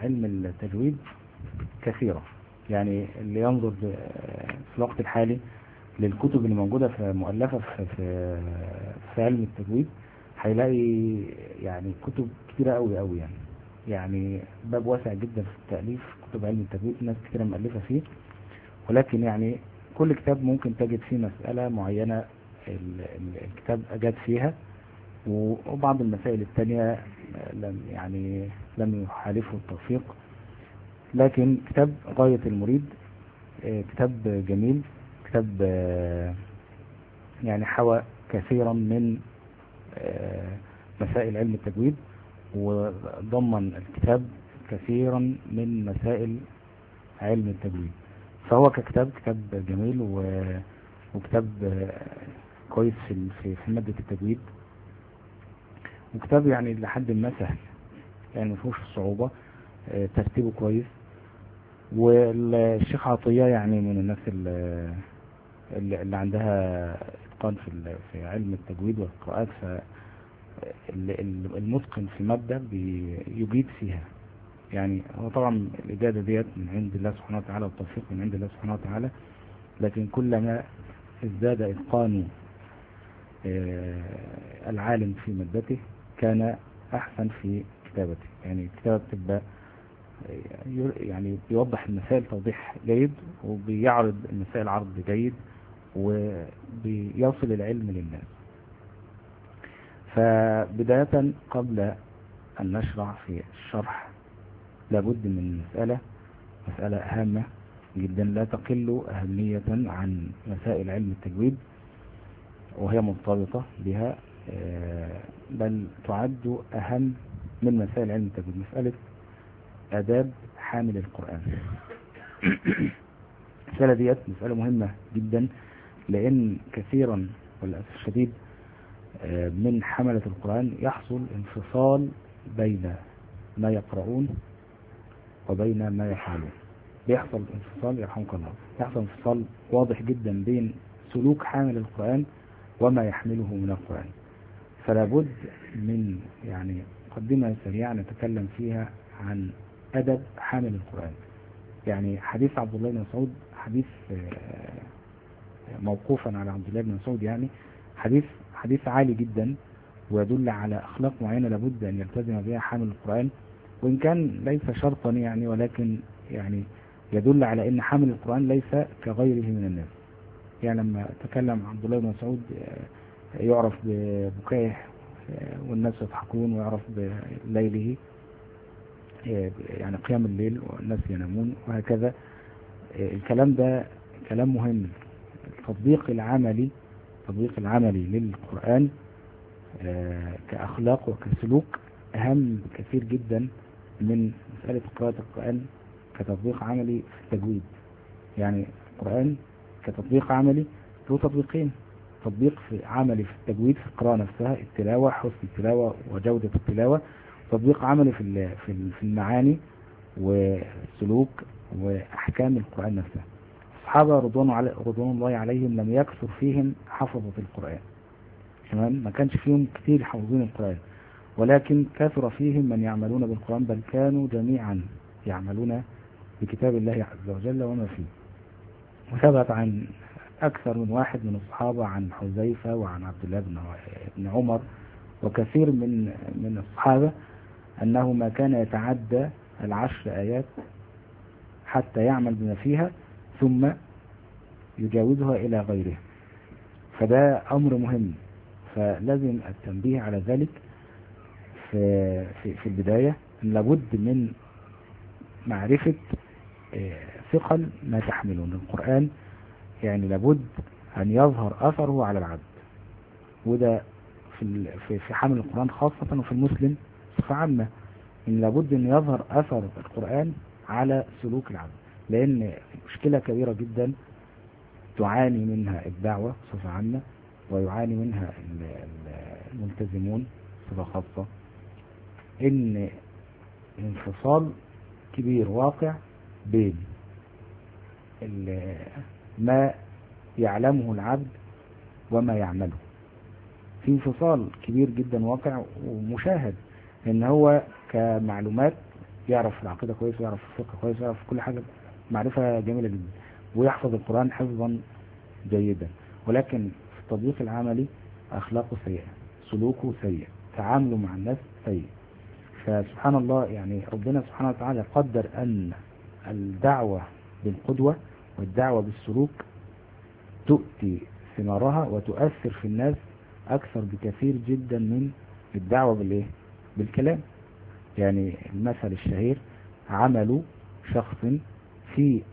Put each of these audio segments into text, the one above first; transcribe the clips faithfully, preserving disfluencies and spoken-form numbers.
علم التجويد كثيرة. يعني اللي ينظر في الوقت الحالي للكتب اللي موجودة في مؤلفة في, في, في علم التجويد هيلاقي يعني كتب كتيرة قوي قوي يعني يعني باب واسع جدا في التأليف كتب علم التجويد، ناس كتيرة مؤلفة فيه، ولكن يعني كل كتاب ممكن تجد فيه مسألة معينة الكتاب أجاد فيها، وبعض المسائل التانية لم يعني لم يحالفه التوفيق. لكن كتاب غاية المريد كتاب جميل، كتاب يعني حوى كثيرا من مسائل علم التجويد، وضمن الكتاب كثيرا من مسائل علم التجويد. فهو ككتاب كتاب جميل وكتاب كويس في في مادة التجويد، وكتاب يعني لحد ما سهل، يعني ما فيهوش صعوبة، ترتيبه كويس. والشيخ عطية يعني من الناس اللي, اللي عندها اتقان في في علم التجويد والقراءات، فالمتقن في مادة بيجيد فيها. يعني هو طبعا الإجادة ديت من عند الله سبحانه وتعالى والتوفيق من عند الله سبحانه وتعالى، لكن كلما ازداد إتقان العالم في مادته كان أحسن في كتابته. يعني الكتابة بتبقى يعني بيوضح المسائل توضيح جيد، وبيعرض المسائل عرض جيد، وبيصل العلم للناس. فبداية قبل أن نشرع في الشرح لابد من مسألة مسألة هامة جدا لا تقل أهمية عن مسائل علم التجويد، وهي مرتبطة بها بل تعد أهم من مسائل علم التجويد، مسألة آداب حامل القرآن. المسألة ديت مسألة مهمة جدا، لأن كثيرا والأسف الشديد من حملة القرآن يحصل انفصال بين ما يقرؤون وبين ما يفعلون. بيحصل انفصال يرحمك الله، يحصل انفصال واضح جدا بين سلوك حامل القرآن وما يحمله من القرآن. فلا بد من يعني مقدمة سريعة نتكلم فيها عن أدب حامل القرآن. يعني حديث عبد الله بن مسعود حديث موقوفا على عبد الله بن مسعود، يعني حديث حديث عالي جدا، ويدل على أخلاق معينة لابد أن يلتزم بها حامل القرآن، وإن كان ليس شرطا يعني، ولكن يعني يدل على أن حامل القرآن ليس كغيره من الناس. يعني لما تكلم عبد الله بن مسعود يعرف ببكائه والناس يضحكون، ويعرف بليله يعني قيام الليل والناس ينامون وهكذا. الكلام ده كلام مهم. التطبيق العملي التطبيق العملي للقرآن كأخلاق وكسلوك أهم كثير جدا من مسألة قراءة القرآن كتطبيق عملي في التجويد. يعني القرآن كتطبيق عملي له تطبيقين: تطبيق في عملي في التجويد في القراءة نفسها، التلاوة، حسن التلاوة وجودة التلاوة، تطبيق عملي في في المعاني والسلوك وأحكام القرآن نفسها. الصحابة رضوان الله عليهم لم يكثر فيهم حفظة القرآن، تمام، ما كانش فيهم كثير حافظين القرآن، ولكن كثر فيهم من يعملون بالقرآن، بل كانوا جميعا يعملون بكتاب الله عز وجل وما فيه. وثبت عن أكثر من واحد من الصحابة، عن حذيفة وعن عبد الله بن عمر وكثير من من الصحابة، أنه ما كان يتعدى العشر آيات حتى يعمل بما فيها ثم يجاوزها إلى غيره. فده أمر مهم، فلازم التنبيه على ذلك في في, في البداية. لابد من معرفة ثقل ما تحملون القرآن، يعني لابد أن يظهر أثره على العبد، وده في في حمل القرآن خاصة وفي المسلم بصفة عامة، إن لابد أن يظهر أثر القرآن على سلوك العبد، لأن مشكلة كبيرة جدا تعاني منها الدعوة بصفة عامة، ويعاني منها الملتزمون بصفة خاصة، إن انفصال كبير واقع بين ما يعلمه العبد وما يعمله. في انفصال كبير جدا واقع ومشاهد، ان هو كمعلومات يعرف العقيدة كويس ويعرف الفقه كويس ويعرف كل حاجة معرفة جميلة جدا ويحفظ القرآن حفظا جيدا، ولكن في التطبيق العملي أخلاقه سيئة، سلوكه سيء، تعامله مع الناس سيء. فسبحان الله يعني ربنا سبحانه وتعالى قدر أن الدعوة بالقدوة والدعوة بالسلوك تؤتي ثمارها وتؤثر في الناس أكثر بكثير جدا من الدعوة بالإيه؟ بالكلام. يعني المثل الشهير عمل شخص في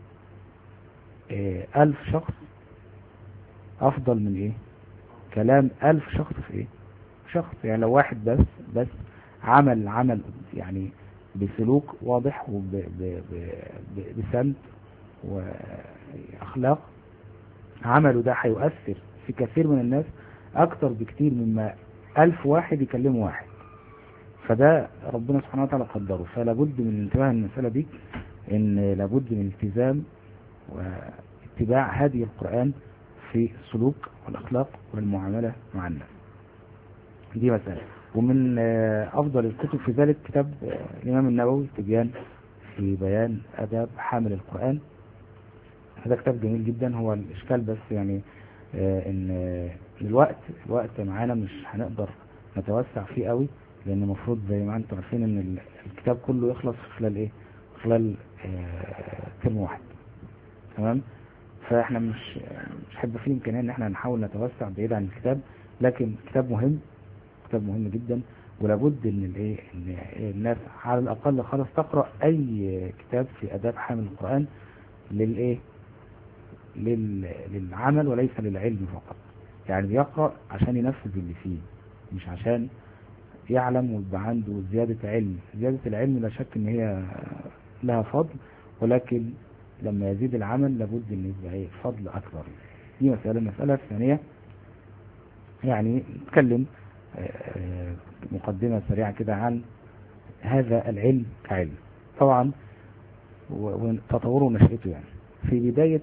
ألف شخص أفضل من إيه؟ كلام ألف شخص في إيه؟ شخص. يعني لو واحد بس بس عمل عمل يعني بسلوك واضح وبسمت وأخلاق، عمله ده هيؤثر في كثير من الناس أكتر بكتير مما ألف واحد يكلموا واحد. فده ربنا سبحانه وتعالى قدره. فلا بد من انتباه المسألة دي، إن لابد من التزام واتباع هدي القرآن في السلوك والأخلاق والمعاملة مع الناس. دي مسألة. ومن أفضل الكتب في ذلك كتاب الإمام النووي تبيان في بيان أداب حامل القرآن. هذا كتاب جميل جدا. هو الإشكال بس يعني إن الوقت الوقت معانا مش هنقدر نتوسع فيه قوي، لأن المفروض زي ما أنتم عارفين إن الكتاب كله يخلص في خلال إيه؟ خلال ترم واحد. تمام؟ فإحنا مش مش هيبقى فيه إمكانية إن إحنا نحاول نتوسع بعيد عن الكتاب، لكن كتاب مهم، كتاب مهم جدا، ولابد إن الإيه إن الناس على الأقل خالص تقرأ أي كتاب في آداب حامل القرآن للإيه؟ للعمل وليس للعلم فقط. يعني بيقرأ عشان ينفذ اللي فيه، مش عشان يعلم ويبقى عنده زيادة علم. زيادة العلم لا شك ان هي لها فضل، ولكن لما يزيد العمل لابد ان يبقى ايه فضل اكبر. دي مسألة. المسألة الثانية يعني نتكلم مقدمة سريعة كده عن هذا العلم كعلم. طبعا وتطوره ونشأته. يعني في بداية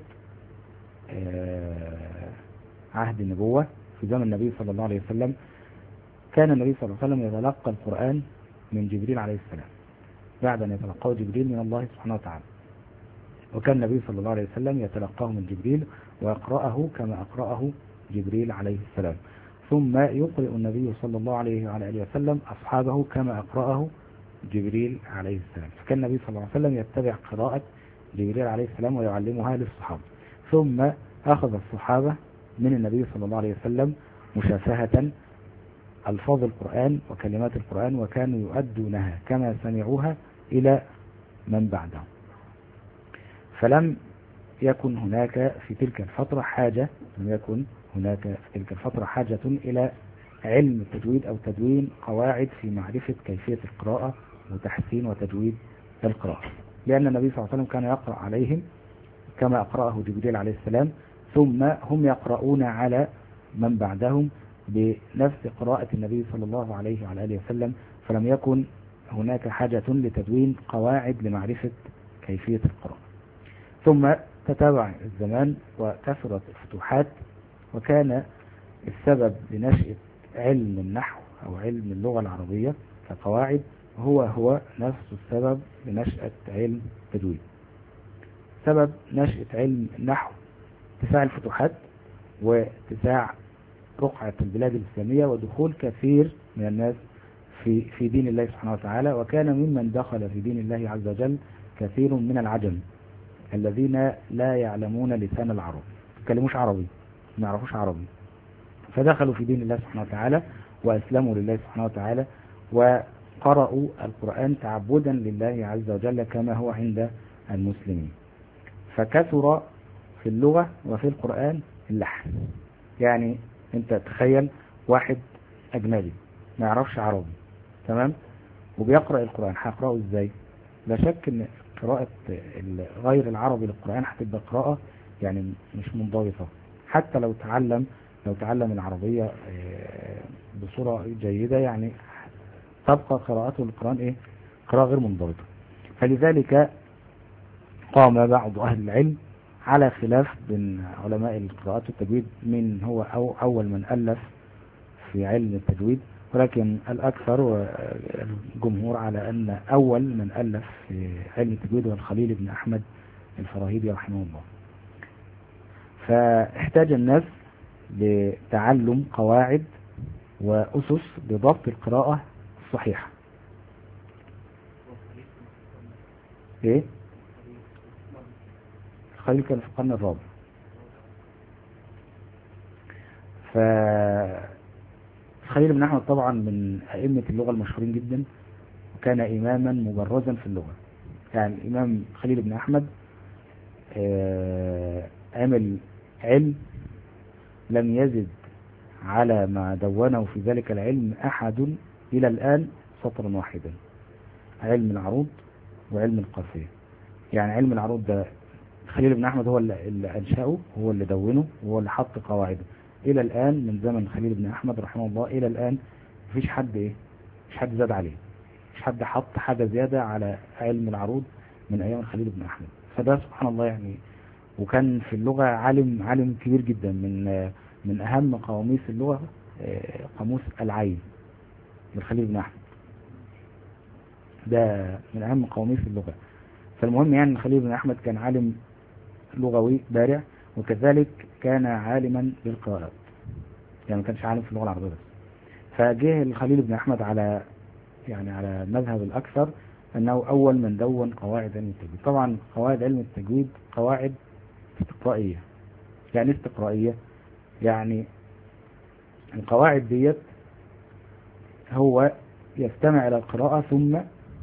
عهد النبوة في زمن النبي صلى الله عليه وسلم كان النبي صلى الله عليه وسلم يتلقى القرآن من جبريل عليه السلام بعد أن يتلقاه جبريل من الله سبحانه وتعالى. وكان النبي صلى الله عليه وسلم يتلقاه من جبريل ويقرأه كما أقرأه جبريل عليه السلام، ثم يقرأ النبي صلى الله عليه وعلى آله وسلم أصحابه كما أقرأه جبريل عليه السلام. فكان النبي صلى الله عليه وسلم يتبع قراءة جبريل عليه السلام ويعلمها للصحابة، ثم أخذ الصحابة من النبي صلى الله عليه وسلم مشافهة ألفاظ القرآن وكلمات القرآن، وكانوا يؤدونها كما سمعوها إلى من بعدهم. فلم يكن هناك في تلك الفترة حاجة لم يكن هناك في تلك الفترة حاجة إلى علم التجويد أو تدوين قواعد في معرفة كيفية القراءة وتحسين وتجويد القراءة، لأن النبي صلى الله عليه وسلم كان يقرأ عليهم كما أقرأه جبريل عليه السلام، ثم هم يقرؤون على من بعدهم بنفس قراءة النبي صلى الله عليه وعلى آله وسلم. فلم يكن هناك حاجة لتدوين قواعد لمعرفة كيفية القراءة. ثم تتابع الزمان وكثرت الفتوحات، وكان السبب لنشأة علم النحو أو علم اللغة العربية كقواعد هو هو نفس السبب لنشأة علم التدوين. سبب نشأة علم النحو اتساع الفتوحات واتساع رقعة البلاد الإسلامية ودخول كثير من الناس في في دين الله سبحانه وتعالى. وكان ممن دخل في دين الله عز وجل كثير من العجم الذين لا يعلمون لسان العرب، ما يتكلموش عربي، ما يعرفوش عربي، فدخلوا في دين الله سبحانه وتعالى وأسلموا لله سبحانه وتعالى وقرأوا القرآن تعبدا لله عز وجل كما هو عند المسلمين. فكثر في اللغة وفي القرآن اللحن. يعني انت تخيل واحد اجنبي ما يعرفش عربي، تمام، وبيقرأ القرآن، هيقرأه ازاي؟ لا شك ان قراءة غير العربي للقرآن هتبقى قراءة يعني مش منضبطة. حتى لو تعلم لو تعلم العربية بصورة جيدة يعني تبقى قراءته للقرآن ايه؟ قراءة غير منضبطة. فلذلك قام بعض اهل العلم على خلاف بين علماء القراءات والتجويد من هو أو أول من ألف في علم التجويد، ولكن الأكثر والجمهور على أن أول من ألف في علم التجويد هو الخليل بن أحمد الفراهيدي رحمه الله. فاحتاج الناس لتعلم قواعد وأسس لضبط القراءة الصحيحة. إيه؟ الخليل كان في القرن الرابع. فالخليل بن أحمد طبعا من أئمة اللغة المشهورين جدا، وكان إماما مبرزا في اللغة. يعني الإمام خليل بن أحمد عمل علم لم يزد على ما دونه في ذلك العلم أحد إلى الآن سطرا واحدا. علم العروض وعلم القافية. يعني علم العروض ده خليل بن أحمد هو اللي أنشأه، هو اللي دونه، وهو اللي حط قواعده. إلى الآن من زمن خليل بن أحمد رحمه الله إلى الآن مفيش حد إيه مفيش حد زاد عليه، مفيش حد حط حاجة زيادة على علم العروض من أيام خليل بن أحمد. فده سبحان الله يعني. وكان في اللغة عالم عالم كبير جدا. من من أهم قواميس اللغة قاموس العين لخليل بن أحمد، ده من أهم قواميس اللغة. فالمهم يعني خليل بن أحمد كان عالم لغوي بارع، وكذلك كان عالما بالقراءات، يعني ما كانش عالم في اللغة العربية بس. فجه الخليل بن أحمد على يعني على مذهب الأكثر أنه أول من دون قواعد علم التجويد. طبعا قواعد علم التجويد قواعد استقرائية. يعني استقرائية يعني القواعد ديت هو يستمع إلى القراءة ثم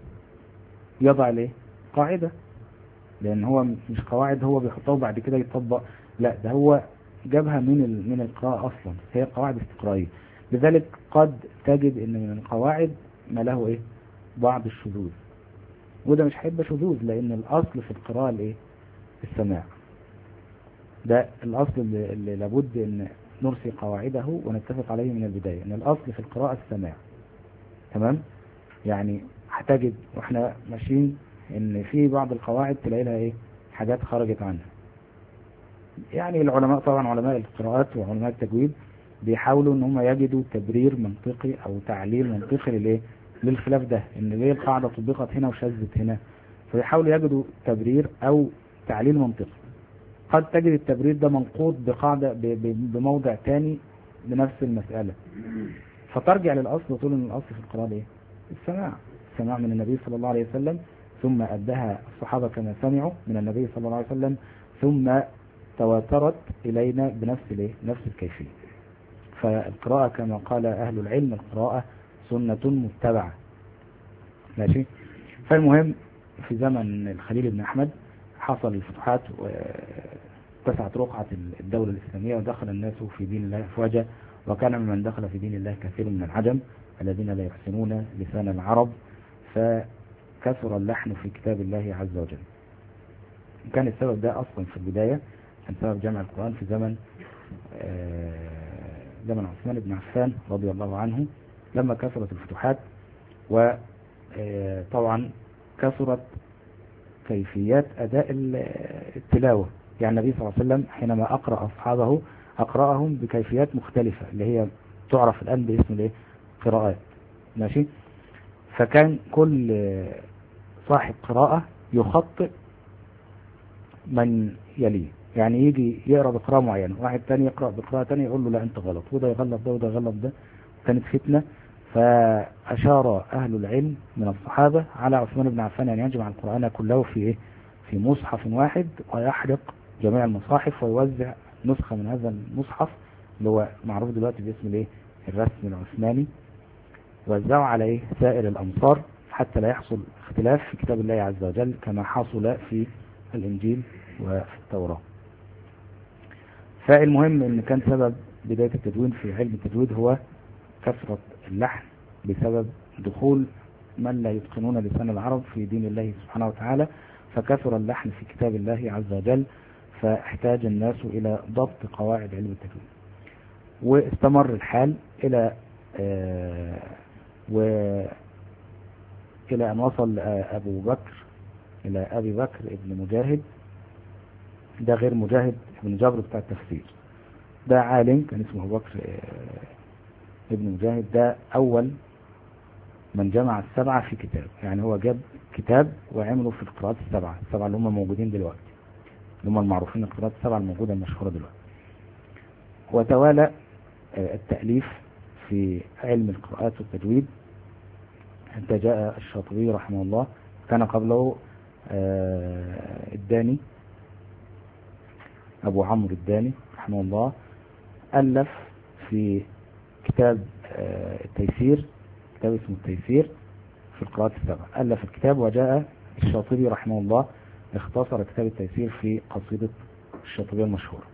يضع له قاعدة، لأن هو مش قواعد هو بيحطها بعد كده يطبق، لا ده هو جابها من من القراءة أصلا. هي قواعد استقرائية. لذلك قد تجد أن من القواعد ما له إيه بعض الشذوذ، وده مش هيبقى شذوذ لأن الأصل في القراءة الإيه السماع. ده الأصل اللي, اللي لابد أن نرسي قواعده ونتفق عليه من البداية، أن الأصل في القراءة السماع. تمام؟ يعني هتجد واحنا ماشيين ان في بعض القواعد تلاقي لها ايه حاجات خرجت عنها. يعني العلماء طبعا علماء القراءات وعلماء التجويد بيحاولوا ان هم يجدوا تبرير منطقي او تعليل منطقي للايه للخلاف ده، ان ليه القاعده طبقت هنا وشذت هنا. فيحاولوا يجدوا تبرير او تعليل منطقي. قد تجد التبرير ده منقوض بقاعده بموضع تاني لنفس المساله، فترجع للاصل وتقول ان الاصل في القراءه ايه السماع. السماع من النبي صلى الله عليه وسلم، ثم أدها الصحابة كما سمعوا من النبي صلى الله عليه وسلم، ثم تواترت إلينا بنفس الايه نفس الكيفية. فالقراءة كما قال أهل العلم القراءة سنة متبعة. ماشي. فالمهم في زمن الخليل بن أحمد حصل الفتوحات واتسعت رقعة الدولة الإسلامية ودخل الناس في دين الله أفواجا، وكان ممن دخل في دين الله كثير من العجم الذين لا يحسنون لسان العرب، فكثر اللحن في كتاب الله عز وجل. كان السبب ده أصلا في البداية كان سبب جمع القرآن في زمن زمن عثمان بن عفان رضي الله عنه، لما كثرت الفتوحات وطبعا كثرت كيفيات أداء التلاوة. يعني النبي صلى الله عليه وسلم حينما أقرأ أصحابه أقرأهم بكيفيات مختلفة اللي هي تعرف الآن باسم الايه قراءات. ماشي. فكان كل صاحب قراءة يخطئ من يليه، يعني يجي يقرأ بقراءة معينة، واحد تاني يقرأ بقراءة تانية يقول له لا أنت غلط، وده يغلط ده وده يغلط ده. كانت فتنة. فأشار أهل العلم من الصحابة على عثمان بن عفان أن يجمع القرآن كله في إيه؟ في مصحف واحد، ويحرق جميع المصاحف ويوزع نسخة من هذا المصحف اللي هو معروف دلوقتي باسم الايه الرسم العثماني، وزعوا على ايه سائر الامصار حتى لا يحصل اختلاف في كتاب الله عز وجل كما حصل في الانجيل وفي التوراة. فالمهم ان كان سبب بداية التدوين في علم التجويد هو كثرة اللحن بسبب دخول من لا يتقنون لسان العرب في دين الله سبحانه وتعالى، فكثر اللحن في كتاب الله عز وجل، فاحتاج الناس إلى ضبط قواعد علم التجويد. واستمر الحال إلى آه وإلى أن وصل آه أبو بكر إلى أبي بكر ابن مجاهد. ده غير مجاهد ابن جبر بتاع التفسير، ده عالم كان اسمه أبو بكر آه ابن مجاهد ده أول من جمع السبعة في كتاب، يعني هو جاب كتاب وعملوا في القراءات السبعة السبعة اللي هم موجودين دلوقتي، اللي هم المعروفين القراءات السبعة الموجودة المشهورة دلوقتي. وتوالى التأليف في علم القراءات والتجويد حتى جاء الشاطبي رحمه الله، كان قبله الداني أبو عمرو الداني رحمه الله، ألف في كتاب التيسير، كتاب اسمه التيسير في القراءات السبع، ألف الكتاب. وجاء الشاطبي رحمه الله اختصر كتاب التيسير في قصيدة الشاطبية المشهورة.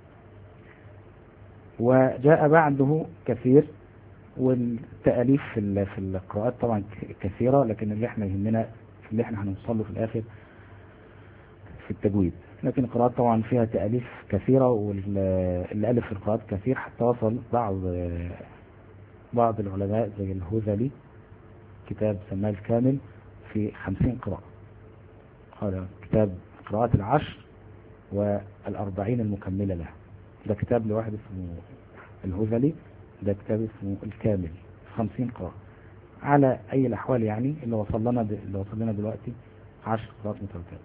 وجاء بعده كثير، والتأليف في في القراءات طبعا كثيرة، لكن اللي احنا يهمنا اللي احنا هنوصل له في الآخر في التجويد. لكن القراءات طبعا فيها تأليف كثيرة، واللي ألف في القراءات كثير، حتى وصل بعض بعض العلماء زي الهذلي كتاب سماه الكامل في خمسين قراءة، هذا كتاب قراءات العشر والأربعين المكملة له، ده كتاب لواحد اسمه الهذلي، ده كتاب اسمه الكامل خمسين قراءة. على أي الأحوال يعني اللي وصل لنا اللي وصل لنا دلوقتي عشر قراءات متواترة.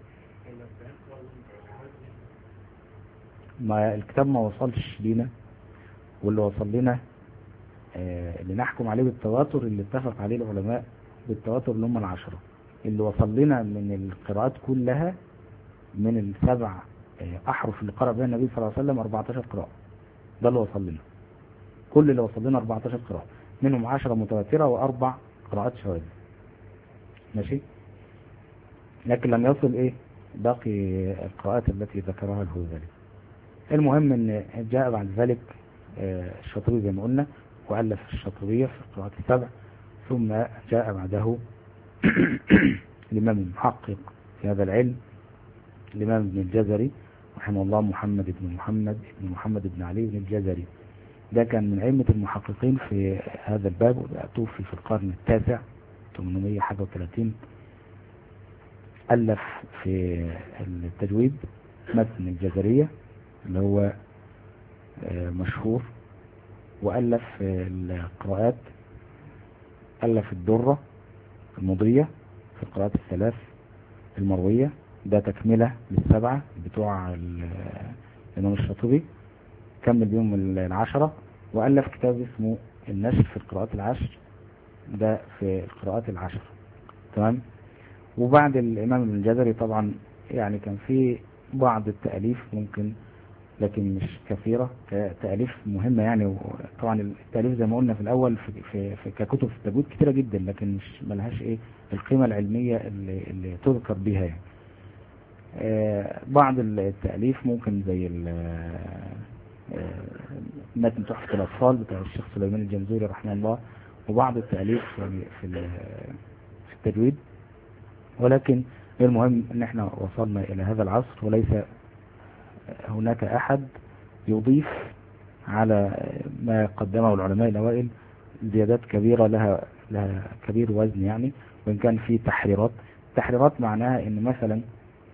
ما الكتاب ما وصلش لينا، واللي وصل لنا آه اللي نحكم عليه بالتواتر اللي اتفق عليه العلماء بالتواتر اللي هم العشرة. اللي وصل لنا من القراءات كلها من السبع آه أحرف اللي قرأ بها النبي صلى الله عليه وسلم أربعتاشر قراءة، ده اللي وصل لنا. كل اللي وصل لنا أربعتاشر قراءة، منهم عشرة متواترة وأربع قراءات شواذ، ماشي. لكن لم يصل ايه باقي القراءات التي ذكرها الهذلي. المهم ان جاء بعد ذلك الشاطبي زي ما قلنا، وألف الشاطبية في القراءات السبع، ثم جاء بعده الإمام المحقق في هذا العلم الإمام ابن الجزري رحمه الله، محمد بن محمد بن محمد بن علي بن الجزري. ده كان من أئمة المحققين في هذا الباب، توفي في القرن التاسع ثمانمائة حاجة وثلاثين. ألف في التجويد متن الجزرية اللي هو مشهور، وألف القراءات، ألف الدرة المضية في القراءات الثلاث المروية، ده تكملة للسبعة بتوع الإمام الشاطبي، كمل بيهم العشرة. وألف كتاب اسمه النشر في القراءات العشر، ده في القراءات العشر، تمام. وبعد الإمام ابن الجزري طبعا يعني كان في بعض التأليف ممكن، لكن مش كثيرة كتأليف مهمة يعني. طبعا التأليف زي ما قلنا في الأول في, في, في ككتب في التجويد كثيرة جدا، لكن مش ملهاش إيه القيمة العلمية اللي, اللي تذكر بها يعني. آه بعض التأليف ممكن زي متن تحفة الأطفال بتاع الشيخ سليمان الجمزوري رحمه الله، وبعض التأليف في, في, في التجويد. ولكن المهم ان احنا وصلنا الى هذا العصر، وليس هناك احد يضيف على ما قدمه العلماء الاوائل زيادات كبيرة لها لها كبير وزن يعني. وان كان في تحريرات تحريرات معناها ان مثلا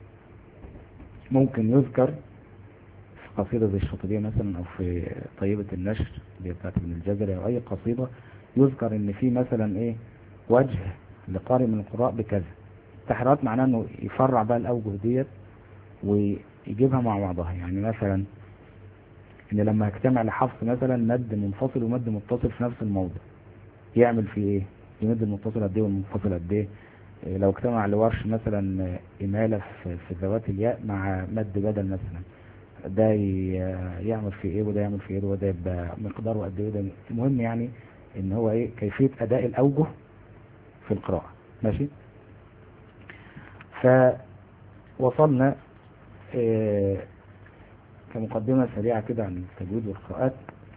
ممكن يذكر في قصيدة زي الشاطبية مثلا، او في طيبة النشر اللي بتاعت ابن الجزري، او اي قصيدة يذكر ان في مثلا ايه وجه لقارئ من القراء بكذا. التحريرات معناه انه يفرع بقى الاوجه ديت ويجيبها مع بعضها. يعني مثلا ان لما يجتمع لحفص مثلا مد منفصل ومد متصل في نفس الموضع، يعمل فيه ايه؟ يمد المتصل قد ايه والمنفصل قد ايه؟ لو اجتمع لورش مثلا اماله في ذوات الياء مع مد بدل مثلا، ده يعمل فيه ايه وده يعمل فيه ايه وده يبقى مقداره قد ايه. المهم يعني ان هو ايه كيفيه اداء الاوجه في القراءه، ماشي. فوصلنا إيه كمقدمة سريعة كده عن التجويد والقراءات،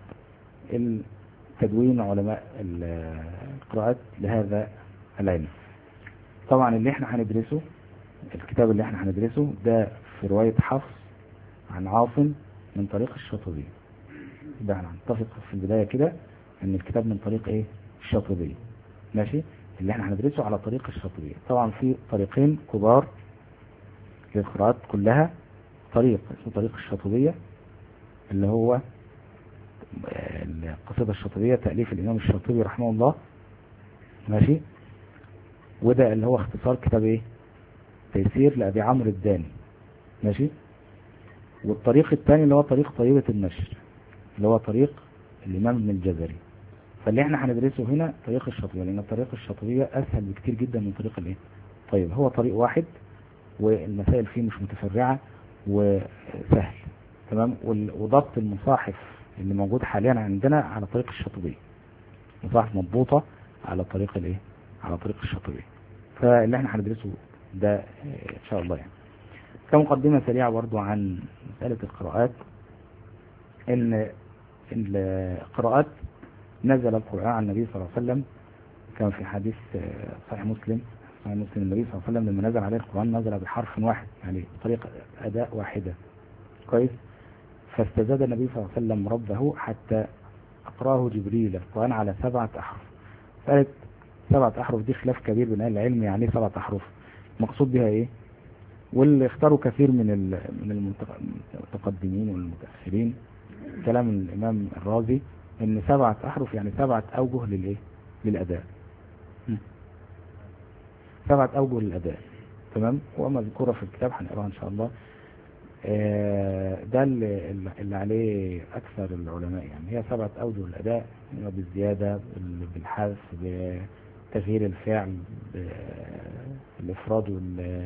التدوين علماء القراءات لهذا العلم. طبعا اللي احنا هندرسه الكتاب اللي احنا هندرسه ده في رواية حفص عن عاصم من طريق الشاطبي. ده هنتفق في البداية كده ان الكتاب من طريق ايه الشاطبي، ماشي. اللي احنا هندرسه على طريق الشاطبي. طبعا في طريقين كبار للقراءات كلها، طريق اسمه طريق الشاطبية اللي هو القصيدة الشاطبية تأليف الإمام الشاطبي رحمه الله، ماشي، وده اللي هو اختصار كتاب ايه تيسير لأبي عمرو الداني، ماشي. والطريق الثاني اللي هو طريق طيبة النشر اللي هو طريق الإمام ابن الجزري. فاللي احنا هندرسه هنا طريق الشاطبية، لأن الطريق الشاطبية أسهل بكتير جدا من طريق الايه طيب، هو طريق واحد والمسائل فيه مش متفرعة وسهل، تمام. وضبط المصاحف اللي موجود حاليا عندنا على طريق الشاطبية، مصاحف مضبوطة على طريق الايه على طريق الشاطبية. فاللي احنا هندرسه ده ان شاء الله يعني. كمقدمة سريعة برضو عن مسألة القراءات، ان القراءات نزل القرآن عن النبي صلى الله عليه وسلم، كان في حديث صحيح مسلم صحيح مسلم النبي صلى الله عليه وسلم لما نزل عليه القرآن نزل بحرف واحد، يعني بطريقة أداء واحدة، كويس. فاستزاد النبي صلى الله عليه وسلم ربه حتى أقراه جبريل القرآن على سبعة أحرف. قالت سبعة أحرف دي خلاف كبير بين أهل العلم، يعني سبعة أحرف مقصود بها إيه؟ واللي اختاروا كثير من من المتقدمين والمتأخرين كلام الإمام الرازي إن سبعة أحرف يعني سبعة أوجه للإيه؟ للأداء، سبعة أوجه للأداء، تمام. ومذكورة في الكتاب هنقراها إن شاء الله. ده اللي عليه أكثر العلماء، يعني هي سبعة أوجه للأداء، بالزيادة بالحذف بتغيير الفعل بالإفراد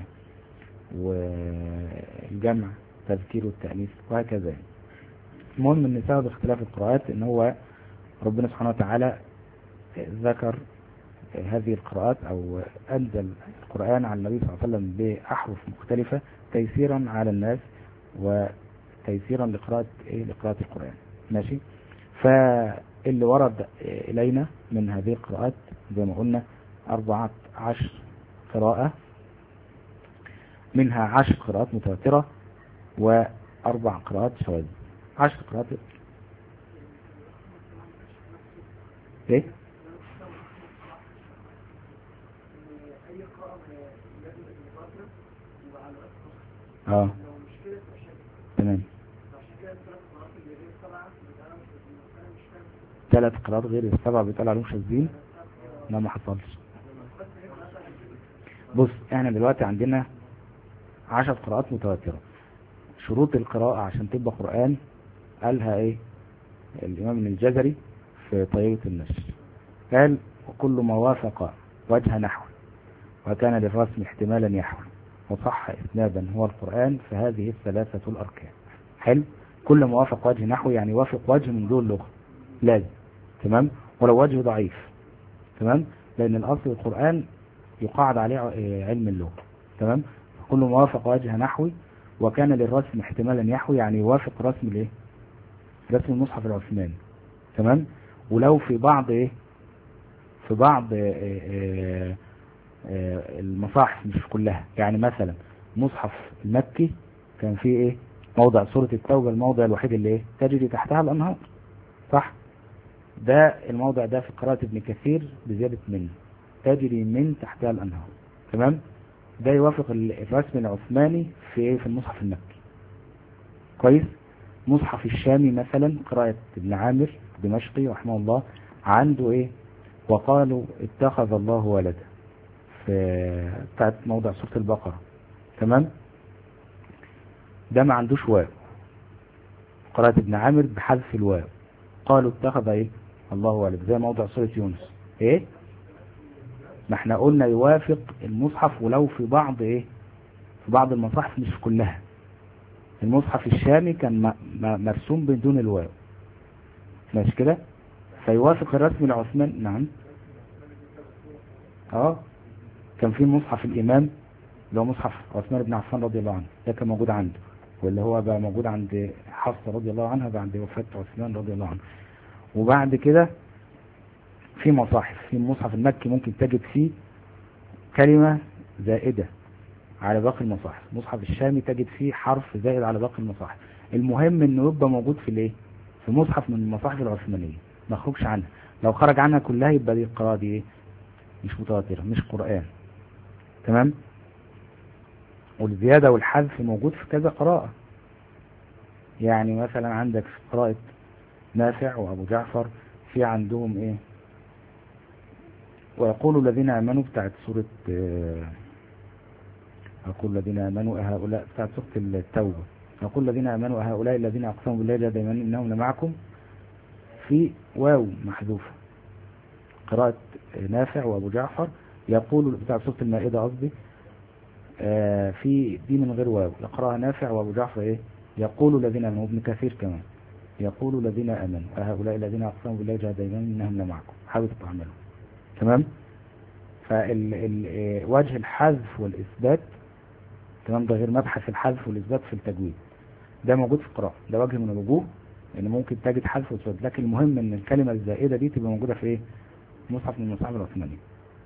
والجمع تذكير والتأنيث وهكذا. المهم ان سبب اختلاف القراءات ان هو ربنا سبحانه وتعالى ذكر هذه القراءات او انزل القرآن على النبي صلى الله عليه وسلم باحرف مختلفة تيسيرا على الناس وتيسيرا لقراءة ايه لقراءة القرآن، ماشي. فاللي ورد الينا من هذه القراءات زي ما قلنا اربعة عشر قراءة، منها عشر قراءات متواترة واربع قراءات شواذ. عشر قراءات ايه اه تمام. ثلاث قراءات غير السبعة بيتقال عليهم شاذين؟ لا ما حصلش. بص احنا دلوقتي عندنا عشر قراءات متواترة. شروط القراءة عشان تبقى قرآن قالها ايه الامام ابن الجزري في طيبة النشر، قال وكل ما وافق وجه نحو وكان للرسم احتمالا يحوي وصح اسنادا هو القرآن فهذه الثلاثة الاركان. حلو، كل ما وافق وجه نحو يعني وافق وجه من دول اللغة لازم، تمام، ولو وجه ضعيف، تمام، لان الاصل القرآن يقاعد عليه علم اللغة، تمام. كل ما وافق وجه نحوي وكان للرسم احتمالا يحوي يعني يوافق رسم الايه رسم المصحف العثماني، تمام. ولو في بعض ايه في بعض إيه إيه إيه المصاحف مش كلها، يعني مثلا مصحف المكي كان فيه ايه موضع سورة التوبة الموضع الوحيد اللي ايه تجري تحتها الانهار، صح، ده الموضع ده في قراءة ابن كثير بزيادة من تجري من تحتها الانهار، تمام. ده يوافق الرسم العثماني في ايه في المصحف المكي، كويس. مصحف الشامي مثلا قراءة ابن عامر دمشقي رحمه الله عنده ايه وقالوا اتخذ الله ولدا في بتاعت موضع سورة البقرة، تمام. ده ما عندوش واو، قراءة ابن عامر بحذف الواو قالوا اتخذ ايه الله ولدا زي موضع سورة يونس ايه. ما احنا قلنا يوافق المصحف ولو في بعض ايه في بعض المصاحف مش كلها. المصحف الشامي كان مرسوم بدون الواو، ماشي كده، فيوافق الرسم العثماني. نعم اه كان في مصحف الامام اللي هو مصحف عثمان بن عفان رضي الله عنه، ده كان موجود عنده، واللي هو بقى موجود عند حفصة رضي الله عنها بعد وفاة عثمان رضي الله عنه. وبعد كده في مصاحف في المصحف المكي ممكن تجد فيه كلمة زائدة على باقي المصاحف، مصحف الشامي تجد فيه حرف زائد على باقي المصاحف. المهم انه يبقى موجود في الايه في مصحف من المصاحف العثمانية ما يخرجش عنها. لو خرج عنها كلها يبقى دي القراءة دي ايه مش متواترة مش قرآن، تمام. والزيادة والحذف موجود في كذا قراءة، يعني مثلا عندك في قراءة نافع وأبو جعفر في عندهم إيه؟ ويقول الذين آمنوا بتاعت سورة يقول الذين آمنوا هؤلاء بتاعت سورة التوبة. يقول الذين آمنوا هؤلاء الذين أقسموا بالله جهد أيمانهم إنهم لمعكم، في واو محذوفة، قراءة نافع وأبو جعفر. يقول بتاعت سورة المائدة قصدي آه في دي من غير واو، يقرأها نافع وأبو جعفر إيه؟ يقول الذين آمنوا، ابن كثير كمان يقول الذين آمنوا هؤلاء الذين أقسموا بالله جهد أيمانهم إنهم لمعكم حاولوا تعملوا. تمام. فوجه الحذف والإثبات تمام، ده غير مبحث الحذف والإثبات في التجويد، ده موجود في القراءة، ده وجه من الوجوه ان ممكن تجد حذف وإثبات، لكن المهم ان الكلمة الزائدة دي تبقى موجودة في ايه؟ مصحف من المصاحف العثمانية.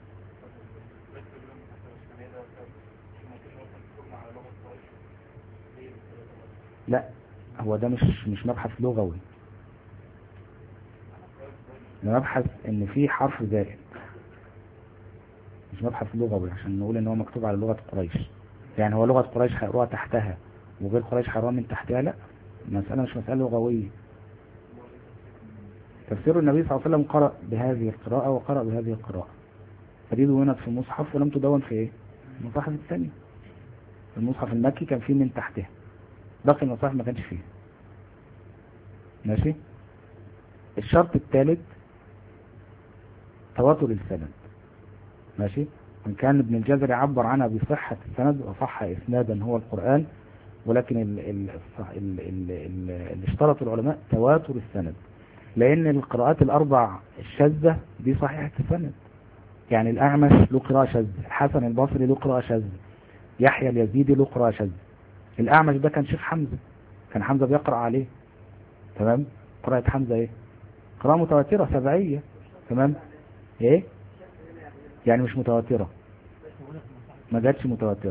لا هو ده مش مش مبحث لغوي، ده مبحث ان في حرف زائد، مش مبحث لغوي عشان نقول ان هو مكتوب على لغة قريش، يعني هو لغة قريش هيقروها تحتها وغير قريش هيقروها من تحتها، لا المسألة مش مسألة لغوية. تفسير النبي صلى الله عليه وسلم قرأ بهذه القراءة وقرأ بهذه القراءة، فدي دونت في المصحف ولم تدون في ايه؟ المصحف الثاني. المصحف المكي كان فيه من تحتها، باقي المصاحف ما كانش فيه. ماشي. الشرط الثالث تواتر السند. ماشي. وان كان ابن الجزري عبر عنها بصحة السند وصح اسنادا هو القرآن، ولكن اللي اشترط العلماء تواتر السند، لان القراءات الاربع الشاذة دي صحيحة السند، يعني الاعمش له قراءة شاذة، الحسن البصري له قراءة شاذة، يحيى اليزيدي له قراءة شاذة. الاعمش ده كان شيخ حمزة، كان حمزة بيقرأ عليه. تمام. قراءة حمزة ايه؟ قراءة متواترة سبعية. تمام. ايه يعني مش متواترة، ما جاتش متواترة،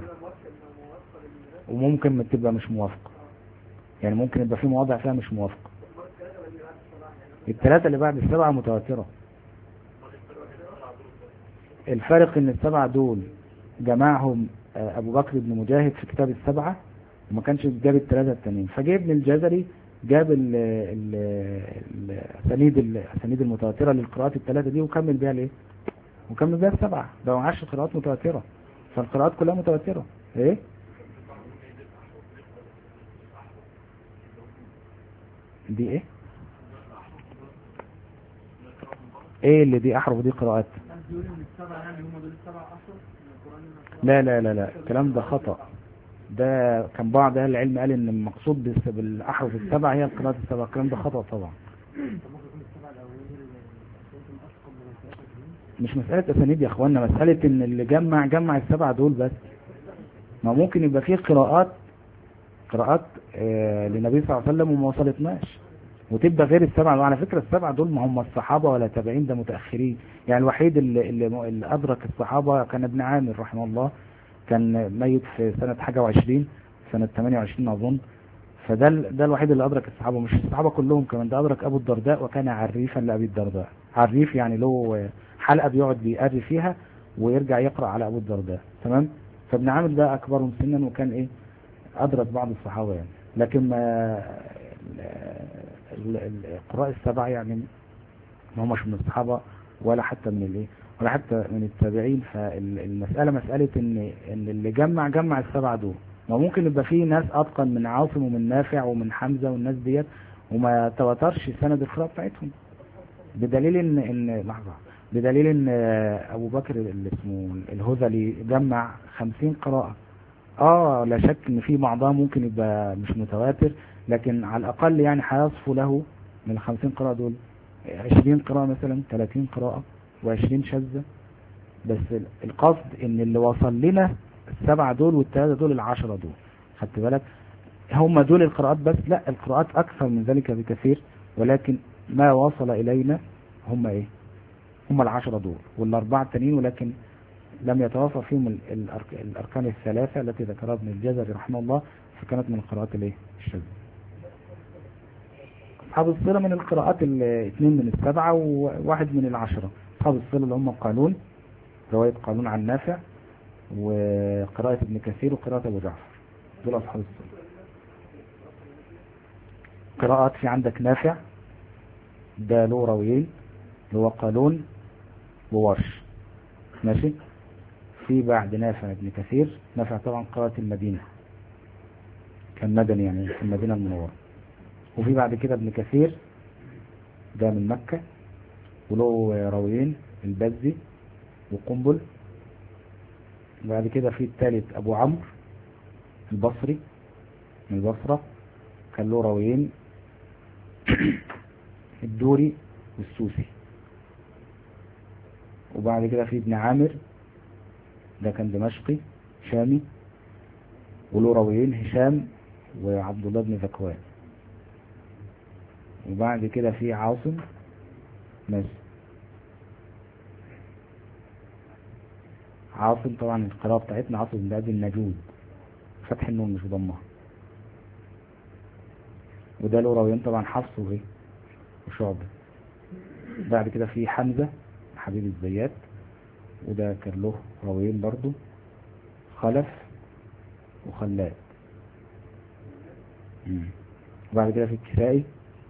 وممكن تبقى مش موافقة، يعني ممكن يبقى في مواضع فيها مش موافقة. الثلاثة اللي بعد السبعة متواترة. الفرق ان السبعة دول جمعهم ابو بكر بن مجاهد في كتاب السبعة، وما كانش جاب الثلاثة التانيين، فجاب ابن الجزري جاب الاسانيد الاسانيد المتواترة للقراءات الثلاثة دي وكمل بيها الايه؟ وكمل بيها السبعة، ده عشر قراءات متواترة، فالقراءات كلها متواترة. ايه دي ايه ايه اللي دي احرف دي قراءات؟ لا لا لا لا الكلام ده خطأ، ده كان بعض اهل العلم قال ان المقصود بالاحرف السبع هي القراءات السبع، الكلام ده خطأ طبعا. مش مسألة اسانيد يا اخوانا، مسألة ان اللي جمع جمع السبع دول بس، ما ممكن يبقى فيه قراءات قراءات آه للنبي صلى الله عليه وسلم وما وصلتناش وتبقى غير السبعة. وعلى فكرة السبعة دول ما هم الصحابة ولا تابعين، ده متأخرين، يعني الوحيد اللي, اللي, اللي أدرك الصحابة كان ابن عامر رحمه الله، كان ميت في سنة حاجة وعشرين، سنة ثمانية وعشرين أظن، فده ده الوحيد اللي أدرك الصحابة، مش الصحابة كلهم كمان، ده أدرك أبو الدرداء وكان عريفا لأبي الدرداء. عريف يعني له حلقة بيقعد بيقري فيها ويرجع يقرأ على أبو الدرداء. تمام. فابن عامر ده أكبرهم سنا وكان إيه أدرك بعض الصحابة يعني، لكن ما القراء السبع يعني ما همش من الصحابة ولا حتى من الايه ولا حتى من التابعين. فالمسألة مسألة ان ان اللي جمع جمع السبع دول، ما ممكن يبقى فيه ناس اتقن من عاصم ومن نافع ومن حمزة والناس ديت وما تواترش سند القراءة بتاعتهم، بدليل ان ان لحظة بدليل ان ابو بكر اللي اسمه الهذلي جمع خمسين قراءة. اه لا شك ان في بعضها ممكن يبقى مش متواتر، لكن على الاقل يعني هيصفوا له من الخمسين قراءة دول عشرين قراءة مثلا، ثلاثين قراءة وعشرين شاذة. بس القصد ان اللي وصل لنا السبعة دول والثلاثة دول العشرة دول، خدت بالك؟ هم دول القراءات بس؟ لا القراءات اكثر من ذلك بكثير، ولكن ما وصل الينا هم ايه؟ هم العشرة دول والاربعة التانيين، ولكن لم يتوافر فيهم الاركان الثلاثة التي ذكرها ابن الجزري رحمه الله، فكانت من القراءات الايه؟ الشاذة. أصحاب الصلة من القراءات الاثنين من السبعة وواحد من العشرة. أصحاب الصلة اللي هم قانون، رواية قانون عن نافع، وقراءة ابن كثير وقراءة أبو جعفر، دول أصحاب الصلة. قراءات في عندك نافع ده له راويين اللي هو قالون وورش. ماشي. في بعد نافع ابن كثير. نافع طبعا قراءة المدينة، كان مدني يعني في المدينة المنورة. وفي بعد كده ابن كثير ده من مكة وله راويين البزي وقنبل. وبعد كده في الثالث ابو عمرو البصري من البصرة، كان له راويين الدوري والسوسي. وبعد كده في ابن عامر ده كان دمشقي شامي وله راويين هشام وعبد الله بن ذكوان. وبعد كده في عاصم ماشي. عاصم طبعا القراءة بتاعتنا عاصم بن ابي النجود، فتح النون مش ضمها. وده له راويين طبعا حفص وايه وشعبة. بعد كده في حمزة حبيب الزيات، وده كان له راويين برضو خلف وخلاد. وبعد كده في الكسائي.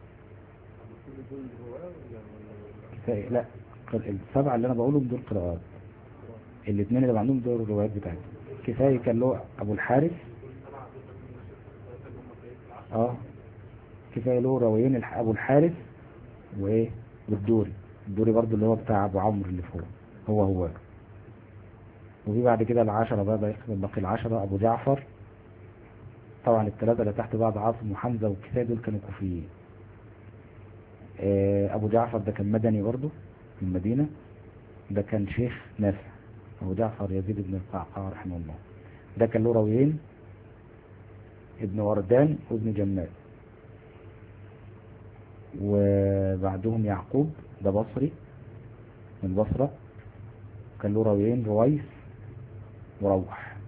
كسائي لا، السبعة اللي انا بقولهم دول قراءات، الاثنين اللي عندهم دول الروايات بتاعتهم. كسائي كان له ابو الحارث. اه كفاية له راويين ابو الحارث وايه والدوري. الدوري برضو اللي هو بتاع ابو عمرو اللي فوق هو هو. وفي بعد كده العشرة بقى باقي العشرة ابو جعفر. طبعا الثلاثة اللي تحت بعض عاصم وحمزة والكسائي دول كانوا كوفيين. ابو جعفر ده كان مدني برضو من المدينة، ده كان شيخ نافع ابو جعفر يزيد بن القعقاع رحمه الله. ده كان له راويين ابن وردان وابن جمال. وبعدهم يعقوب ده بصري من البصرة، كان له راويين رويس وروح.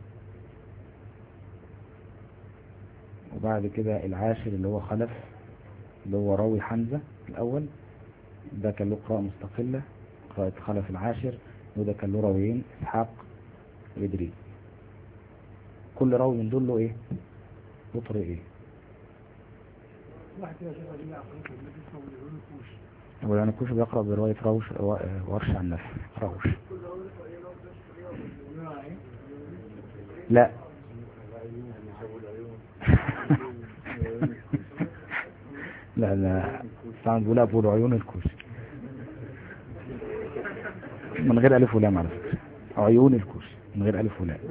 وبعد كده العاشر اللي هو خلف اللي هو راوي حمزة الأول، ده كان له قراءة مستقلة قراءة خلف العاشر. وده كان له راويين إسحاق وإدريس. كل راوي من دول له إيه؟ له طريق إيه؟ واحد كده شايف اللي يعقوب اسمه العيون الكوشي. ولأن الكوشي بيقرأ برواية روش ورش عن نفسه روش. لا لا لا طبعا بقول ابو عيون الكوشي من غير الف ولام على فكره. عيون الكوشي من غير الف ولام.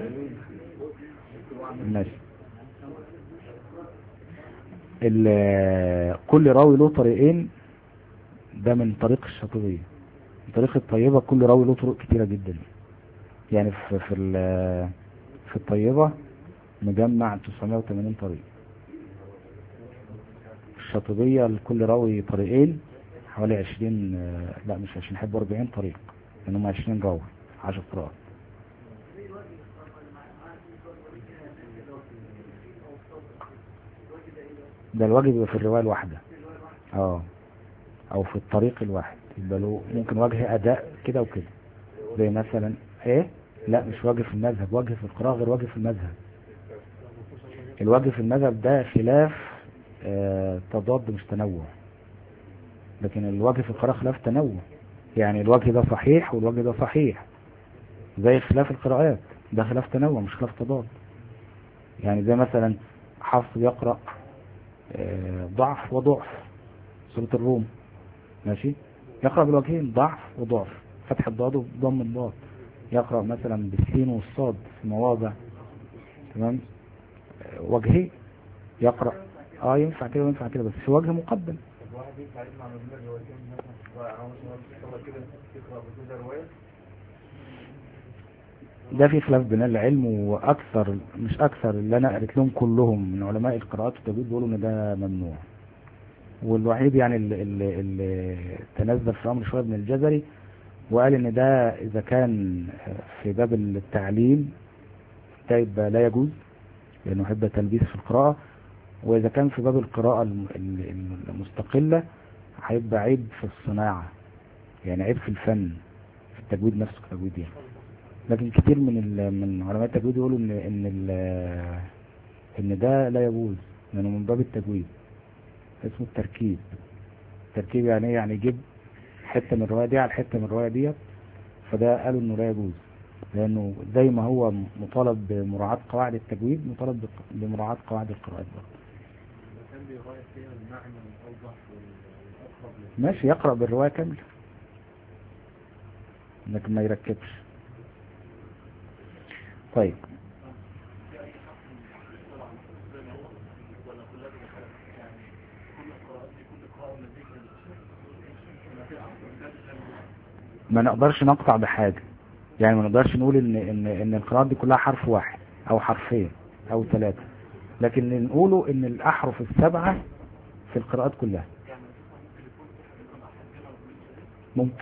ماشي. كل راوي له طريقين، ده من طريق الشاطبية. من طريق الطيبة كل راوي له طرق كتيرة جدا، يعني في في في الطيبة مجمع تسعمائة وثمانين طريق. الشاطبية لكل راوي طريقين حوالي عشرين، لا مش عشرين، حب أربعين طريق، لأنهم عشرين راوي عشر قراءات. ده الواجب يبقى في الرواية الواحدة اه او في الطريق الواحد، يبقى له ممكن وجه اداء كده وكده. زي مثلا ايه لا مش وجه في المذهب، وجه في القراءة غير وجه في المذهب. الوجه في المذهب ده خلاف آه تضاد مش تنوع، لكن الوجه في القراءة خلاف تنوع. يعني الوجه ده صحيح والوجه ده صحيح، زي خلاف القراءات ده خلاف تنوع مش خلاف تضاد. يعني زي مثلا حفص يقرأ آه ضعف وضعف سورة الروم، ماشي، يقرأ بالوجهين ضعف وضعف، فتح الضاد وضم الضاد. يقرأ مثلا بالسين والصاد في مواضع، تمام، وجهي يقرأ اه ينفع كده وينفع كده بس في وجه مقدم. واحد ينفع يسمع من دماغ روايتين مثلا عاوز كده يقرأ بكذا رواية. ده في خلاف بين العلم، واكثر مش اكثر اللي انا قريت لهم كلهم من علماء القراءات والتجويد بيقولوا ان ده ممنوع. والوحيد يعني اللي, اللي تنزل في امر شويه ابن الجزري وقال ان ده اذا كان في باب التعليم ده يبقى لا يجوز لانه هيبقى تلبيس في القراءه، واذا كان في باب القراءه المستقله هيبقى عيب في الصناعه، يعني عيب في الفن في التجويد نفسه كتجويد يعني. لكن كتير من من علماء التجويد يقولوا ان ان ان ده لا يجوز لانه من باب التجويد، اسمه التركيب. التركيب يعني ايه؟ يعني يجيب حتة من الرواية دي على حتة من الرواية دي، فده قالوا انه لا يجوز، لانه زي ما هو مطالب بمراعاة قواعد التجويد مطالب بمراعاة قواعد القراءات برضه. كان بيغير فيها المعنى الأوضح والأقرب لل- ماشي، يقرأ بالرواية كاملة لكن ما يركبش. طيب ما نقدرش نقطع بحاجة، يعني ما نقدرش نقول ان ان ان القراءات دي كلها حرف واحد او حرفين او ثلاثة، لكن اللي نقوله ان الاحرف السبعة في القراءات كلها ممكن.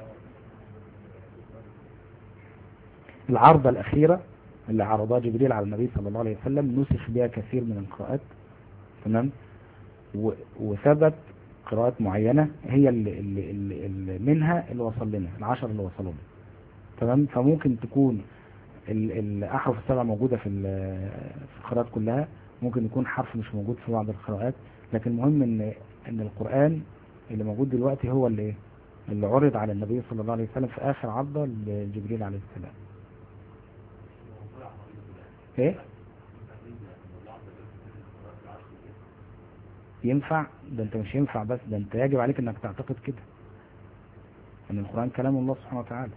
العرضة الاخيرة اللي عرضها جبريل على النبي صلى الله عليه وسلم نسخ بها كثير من القراءات، تمام، و- وثبت قراءات معينة هي اللي, اللي, اللي, اللي منها اللي وصل لنا العشر اللي وصلوا لنا، تمام. فممكن تكون ال- الأحرف السبعة موجودة في ال- في القراءات كلها، ممكن يكون حرف مش موجود في بعض القراءات، لكن المهم ان ان القرآن اللي موجود دلوقتي هو اللي اللي عرض على النبي صلى الله عليه وسلم في آخر عرضة لجبريل عليه السلام. ايه ينفع؟ ده انت مش ينفع بس، ده انت يجب عليك انك تعتقد كده ان القرآن كلام الله سبحانه وتعالى.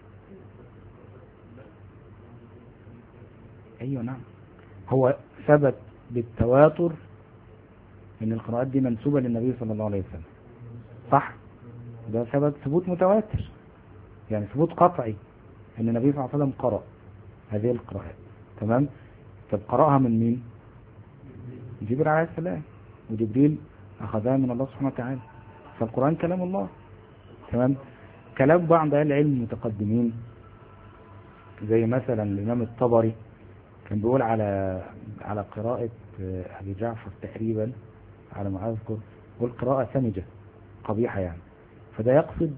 ايوه نعم، هو ثبت بالتواتر ان القراءات دي منسوبة للنبي صلى الله عليه وسلم، صح؟ ده ثبت ثبوت متواتر، يعني ثبوت قطعي ان النبي صلى الله عليه وسلم قرأ هذه القراءات، تمام. طب قرأها من مين؟ جبريل عليه السلام، وجبريل اخذها من الله سبحانه وتعالى، فالقرآن كلام الله، تمام. كلام بعض اهل العلم المتقدمين زي مثلا الامام الطبري كان بيقول على على قراءة ابي جعفر تقريبا على ما اذكر، بيقول قراءة سمجة قبيحة يعني، فده يقصد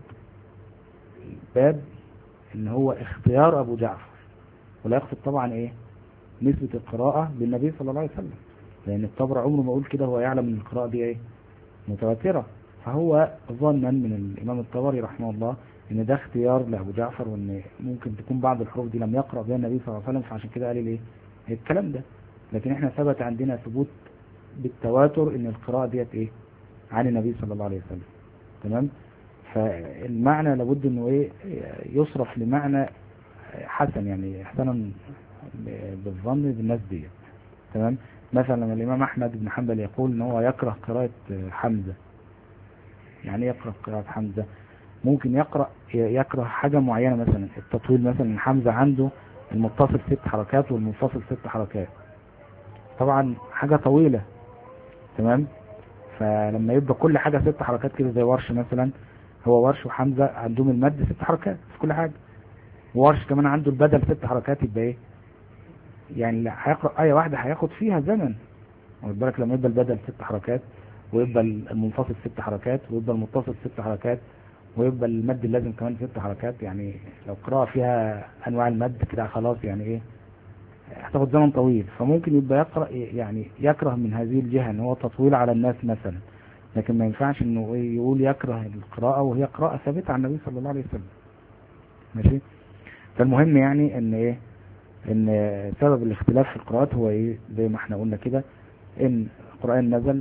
باب ان هو اختيار ابو جعفر، ولا يقصد طبعا ايه نسبة القراءة للنبي صلى الله عليه وسلم، لان الطبري عمره ما يقول كده، هو يعلم ان القراءة دي ايه متواترة، فهو ظنا من الامام الطبري رحمه الله ان ده اختيار لابو جعفر، وان ممكن تكون بعض الحروف دي لم يقرأ بها النبي صلى الله عليه وسلم، فعشان كده قال الايه الكلام ده. لكن احنا ثبت عندنا ثبوت بالتواتر ان القراءة ديت ايه عن النبي صلى الله عليه وسلم، تمام. فالمعنى لابد انه ايه يصرف لمعنى حسن، يعني احسنا بالظن بالناس دي، تمام. مثلا لما الامام احمد بن حنبل يقول ان هو يكره قراءة حمزة، يعني يكره قراءة حمزة، ممكن يقرأ يكره حاجة معينة، مثلا التطويل، مثلا حمزة عنده المتصل ست حركات والمنفصل ست حركات، طبعا حاجة طويلة، تمام. فلما يبقى كل حاجة ست حركات كده زي ورش مثلا، هو ورش وحمزة عندهم المد ست حركات في كل حاجة، وورش كمان عنده البدل ست حركات، يبقى ايه يعني هيقرأ آية واحدة هياخد فيها زمن، واخد بالك، لما يبقى البدل ست حركات ويبقى المنفصل ست حركات ويبقى المتصل ست حركات ويبقى المد اللازم كمان ست حركات، يعني لو قراءة فيها انواع المد كده خلاص يعني ايه هتاخد زمن طويل. فممكن يبقى يقرأ يعني يكره من هذه الجهة ان هو تطويل على الناس مثلا، لكن ما ينفعش انه يقول يكره القراءة وهي قراءة ثابتة عن النبي صلى الله عليه وسلم، ماشي. فالمهم يعني ان ايه ان سبب الاختلاف في القراءات هو ايه زي ما احنا قلنا كده، ان القرآن نزل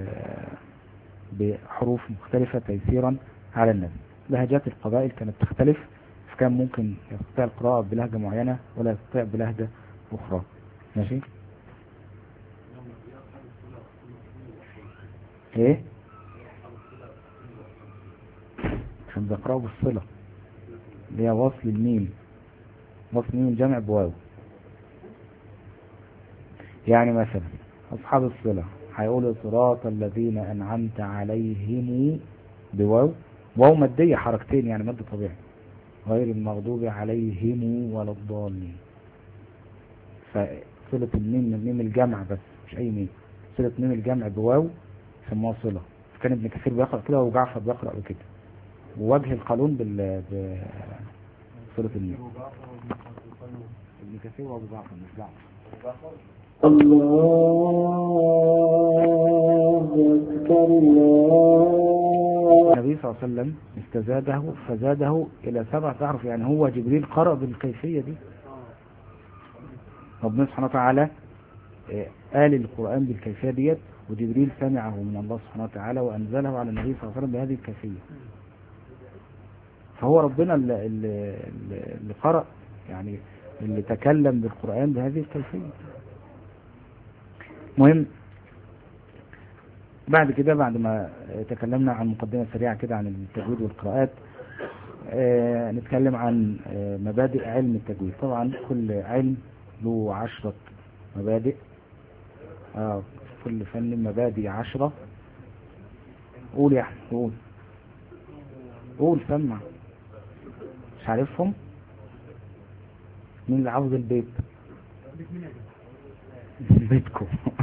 بحروف مختلفة تيسيرا على الناس، لهجات القبائل كانت تختلف، فكان ممكن يستطيع القراءة بلهجة معينة ولا يستطيع بلهجة أخرى، ماشي. ايه عشان بيقرأوا بالصلة اللي هي وصل الميم، وصل الميم جمع بواو، يعني مثلا أصحاب الصلة هيقولوا صراط الذين أنعمت عليهم بواو، واو مادية حركتين يعني مد طبيعي، غير المغضوب عليهم ولا الضالين، فصلة الميم من ميم الجمع بس مش أي ميم، صلة ميم الجمع بواو سموها صلة، فكان ابن كثير بيقرأ كده وجعفر بيقرأ بكده، ووجه القانون بال بصلة الميم. ابن كثير وابو جعفر مش جعفر. الله أكبر الله. النبي صلى الله عليه وسلم استزاده فزاده إلى سبعة أحرف، يعني هو جبريل قرأ بالكيفية دي. ربنا سبحانه وتعالى قال القرآن بالكيفية ديت، وجبريل سمعه من الله سبحانه وتعالى وأنزله على النبي صلى الله عليه وسلم بهذه الكيفية. فهو ربنا اللي, اللي, اللي قرأ، يعني اللي تكلم بالقرآن بهذه الكيفية. مهم بعد كده، بعد ما تكلمنا عن مقدمة سريعة كده عن التجويد والقراءات، آه نتكلم عن آه مبادئ علم التجويد. طبعا كل علم له عشرة مبادئ، آه كل فن مبادئ عشرة. قول يا احمد، قول قول سمع. مش عارفهم؟ مين اللي عاوز البيت؟ بيتكم.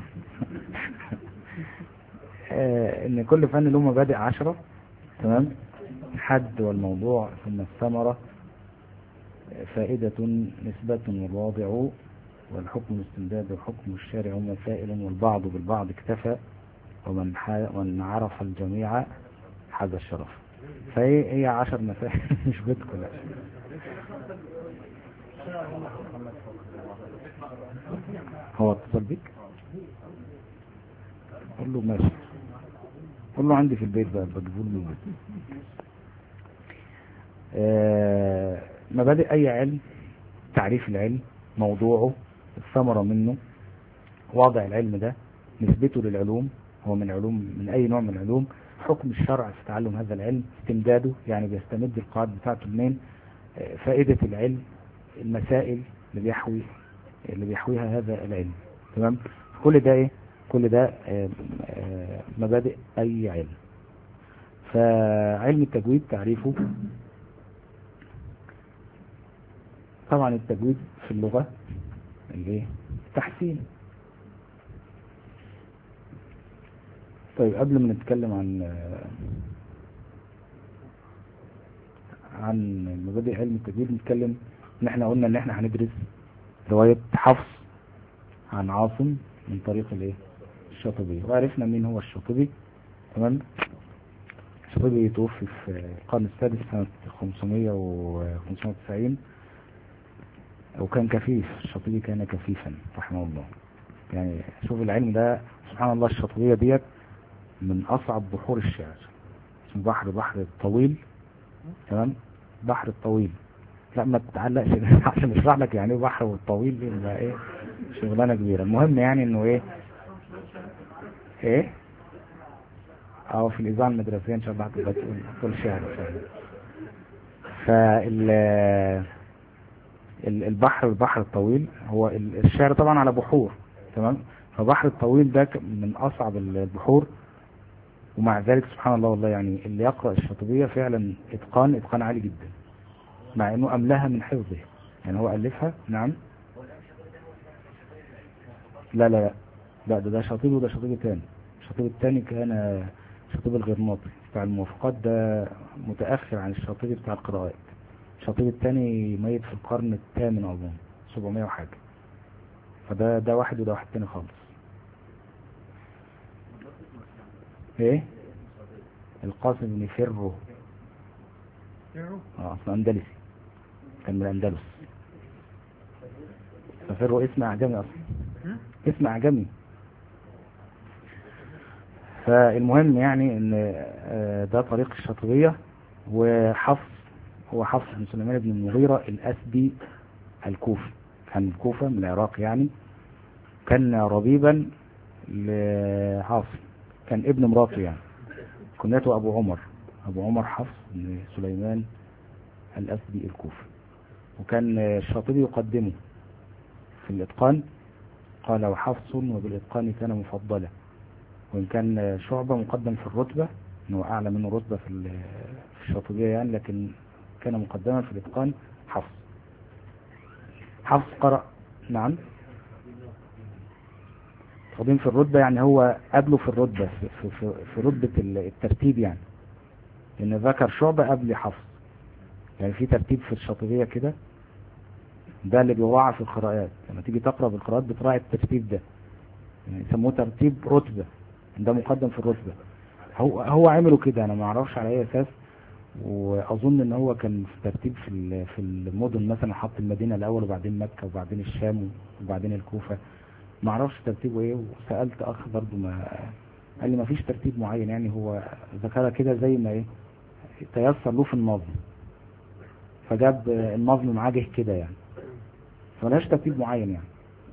آه ان كل فن له مبادئ عشرة، تمام. الحد والموضوع، ثم الثمرة، فائدة، نسبة، والواضع، والحكم الاستمداد، والحكم الشارع، ومسائل، والبعض بالبعض اكتفى، ومن ومن عرف الجميع حاز الشرف. فهي هي عشر مسائل. مش بيتكم لا. هو اتصل بيك؟ قول له ماشي، قول له عندي في البيت بقى بجيبه له البيت. آه مبادئ اي علم: تعريف العلم، موضوعه، الثمرة منه، وضع العلم ده، نسبته للعلوم، هو من علوم من اي نوع من العلوم، حكم الشرع في تعلم هذا العلم، استمداده يعني بيستمد القواعد بتاعته منين، آه فائدة العلم، المسائل اللي بيحوي اللي بيحويها هذا العلم، تمام. كل ده ايه؟ كل ده آه آه مبادئ اي علم. فعلم التجويد تعريفه، طبعا التجويد في اللغة الايه؟ تحسين. طيب قبل ما نتكلم عن عن مبادئ علم التجويد، نتكلم ان احنا قلنا ان احنا هندرس رواية حفص عن عاصم من طريق الايه؟ الشاطبي، وعرفنا مين هو الشاطبي، تمام. الشاطبي توفي في القرن السادس سنة خمسمائة وتسعين، وكان كفيف. الشاطبي كان كفيفا رحمه الله. يعني شوف العلم ده سبحان الله، الشاطبية ديت من أصعب بحور الشعر. اسمه بحر بحر الطويل، تمام. بحر الطويل، لا ما تتعلقش عشان اشرح لك يعني ايه بحر والطويل دي يبقى ايه شغلانه كبيره. المهم يعني انه ايه ايه او في الاذاعه المدرسيه ان شاء الله هتبقى تقول شعر ان شاء الله. فال البحر البحر الطويل هو الشعر طبعا على بحور، تمام. فبحر الطويل ده من اصعب البحور، ومع ذلك سبحان الله والله يعني اللي يقرأ الشاطبية فعلا اتقان اتقان عالي جدا، مع انه املاها من حفظه. يعني هو الفها، نعم. لا لا لا لا ده ده شاطبي وده شاطبي تاني. الشاطبي التاني كان شاطبي الغرناطي بتاع الموافقات، ده متأخر عن الشاطبي بتاع القراءات. الشاطبي التاني ميت في القرن الثامن اظن، سبعمائة وحاجة. فده ده واحد وده واحد تاني خالص. ايه القاسم بن فرو، اه اصلا اندلسي، كان من الاندلس. ففرو اسم اعجمي اصلا، اسم اعجمي. فالمهم يعني ان ده طريق الشاطبية. وحفص هو حفص بن سليمان بن المغيرة الاسدي الكوفي، كان الكوفة من العراق يعني. كان ربيبا لعاصم، كان ابن مراته يعني، كنيته ابو عمر، ابو عمر حفص بن سليمان الاسدي الكوفي. وكان الشاطبي يقدمه في الاتقان، قال وحفص وبالاتقان كان مفضلا. وان كان شعبة مقدم في الرتبة، انه اعلى منه رتبة في الشاطبية يعني، لكن كان مقدما في الاتقان حفص. حفص قرأ، نعم. تقديم في الرتبة يعني هو قبله في الرتبة، في, في, في, في رتبة الترتيب يعني، ان ذكر شعبة قبل حفص. يعني في ترتيب في الشاطبية كده، ده اللي بيراعى في القراءات. لما تيجي تقرأ بالقراءات بتراعي الترتيب ده، يعني يسموه ترتيب رتبة، ده مقدم في الرتبة. هو هو عملوا كده، انا ما اعرفش على اي اساس. واظن ان هو كان في ترتيب في ال- في المدن، مثلا حط المدينه الاول وبعدين مكه وبعدين الشام وبعدين الكوفه. ما اعرفش ترتيبه ايه. وسالت اخ برضو، ما قال لي ما فيش ترتيب معين، يعني هو ذكرها كده زي ما ايه تيسر له في النظم، فجاب النظم معاه جه كده يعني، فملهاش ترتيب معين يعني.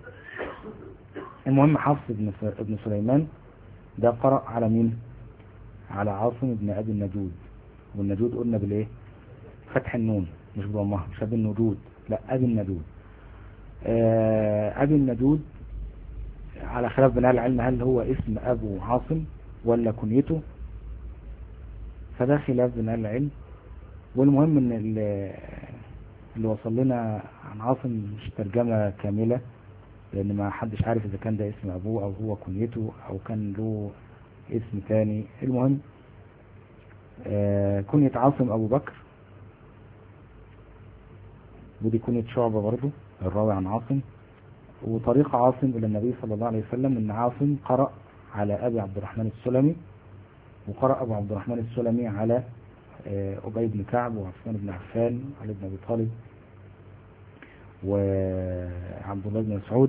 المهم حفص بن س- ابن سليمان ده قرأ على مين؟ على عاصم بن ابي النجود. والنجود قلنا بالايه؟ فتح النون مش بضمها، مش ابي النجود، لا ابي النجود. آه ابي النجود على خلاف بناء العلم هل هو اسم ابو عاصم ولا كنيته، فده خلاف بناء العلم. والمهم ان اللي, اللي وصل لنا عن عاصم مش ترجمة كاملة، لان ما حدش عارف اذا كان ده اسم ابوه او هو كنيته او كان له اسم تاني. المهم آه كنية عاصم ابو بكر، ودي كنية شعبة برضو الراوي عن عاصم. وطريق عاصم الى النبي صلى الله عليه وسلم ان عاصم قرأ على ابي عبد الرحمن السلمي، وقرأ ابو عبد الرحمن السلمي على آه ابي بن كعب وعثمان بن عفان وعلي بن ابي طالب وعبد الله بن مسعود،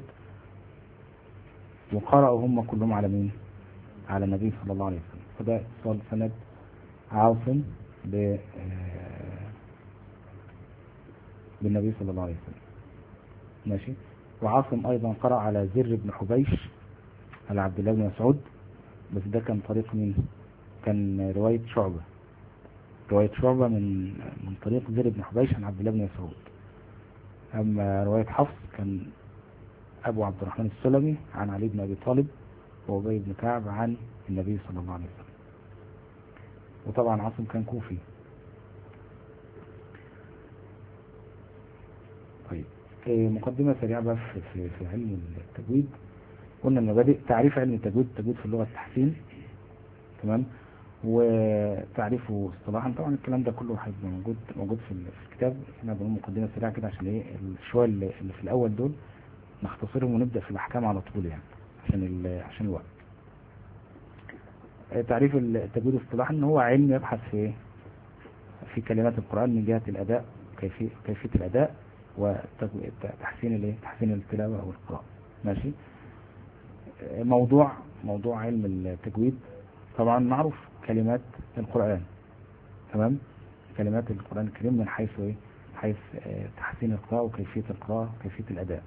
وقرأوا هم كلهم على مين؟ على النبي صلى الله عليه وسلم. فده اتصال سند عاصم ب بالنبي صلى الله عليه وسلم. ماشي. وعاصم ايضا قرأ على زر بن حبيش على عبد الله بن مسعود، بس ده كان طريق مين؟ كان رواية شعبة، رواية شعبة من من طريق زر بن حبيش عن عبد الله بن مسعود. اما رواية حفص كان ابو عبد الرحمن السلمي عن علي بن ابي طالب وابي بن كعب عن النبي صلى الله عليه وسلم. وطبعا عاصم كان كوفي. طيب إيه مقدمة سريعة بس في, في علم التجويد. قلنا المبادئ، تعريف علم التجويد، التجويد في اللغة التحسين، تمام، وتعريفه اصطلاحا. طبعا الكلام ده كله هيبقى موجود موجود في الكتاب. احنا بنقول مقدمة سريعة كده عشان ايه الشوية اللي في الاول دول نختصرهم ونبدأ في الاحكام على طول يعني عشان عشان الوقت. تعريف التجويد اصطلاحا ان هو علم يبحث في في كلمات القرآن من جهة الاداء، كيفية كيفية الاداء وتحسين الايه تحسين التلاوة او القراءة. ماشي. موضوع موضوع علم التجويد طبعا معروف كلمات القرآن، تمام، كلمات القرآن الكريم من حيث ايه حيث تحسين القراءة وكيفية القراءة وكيفية الاداء.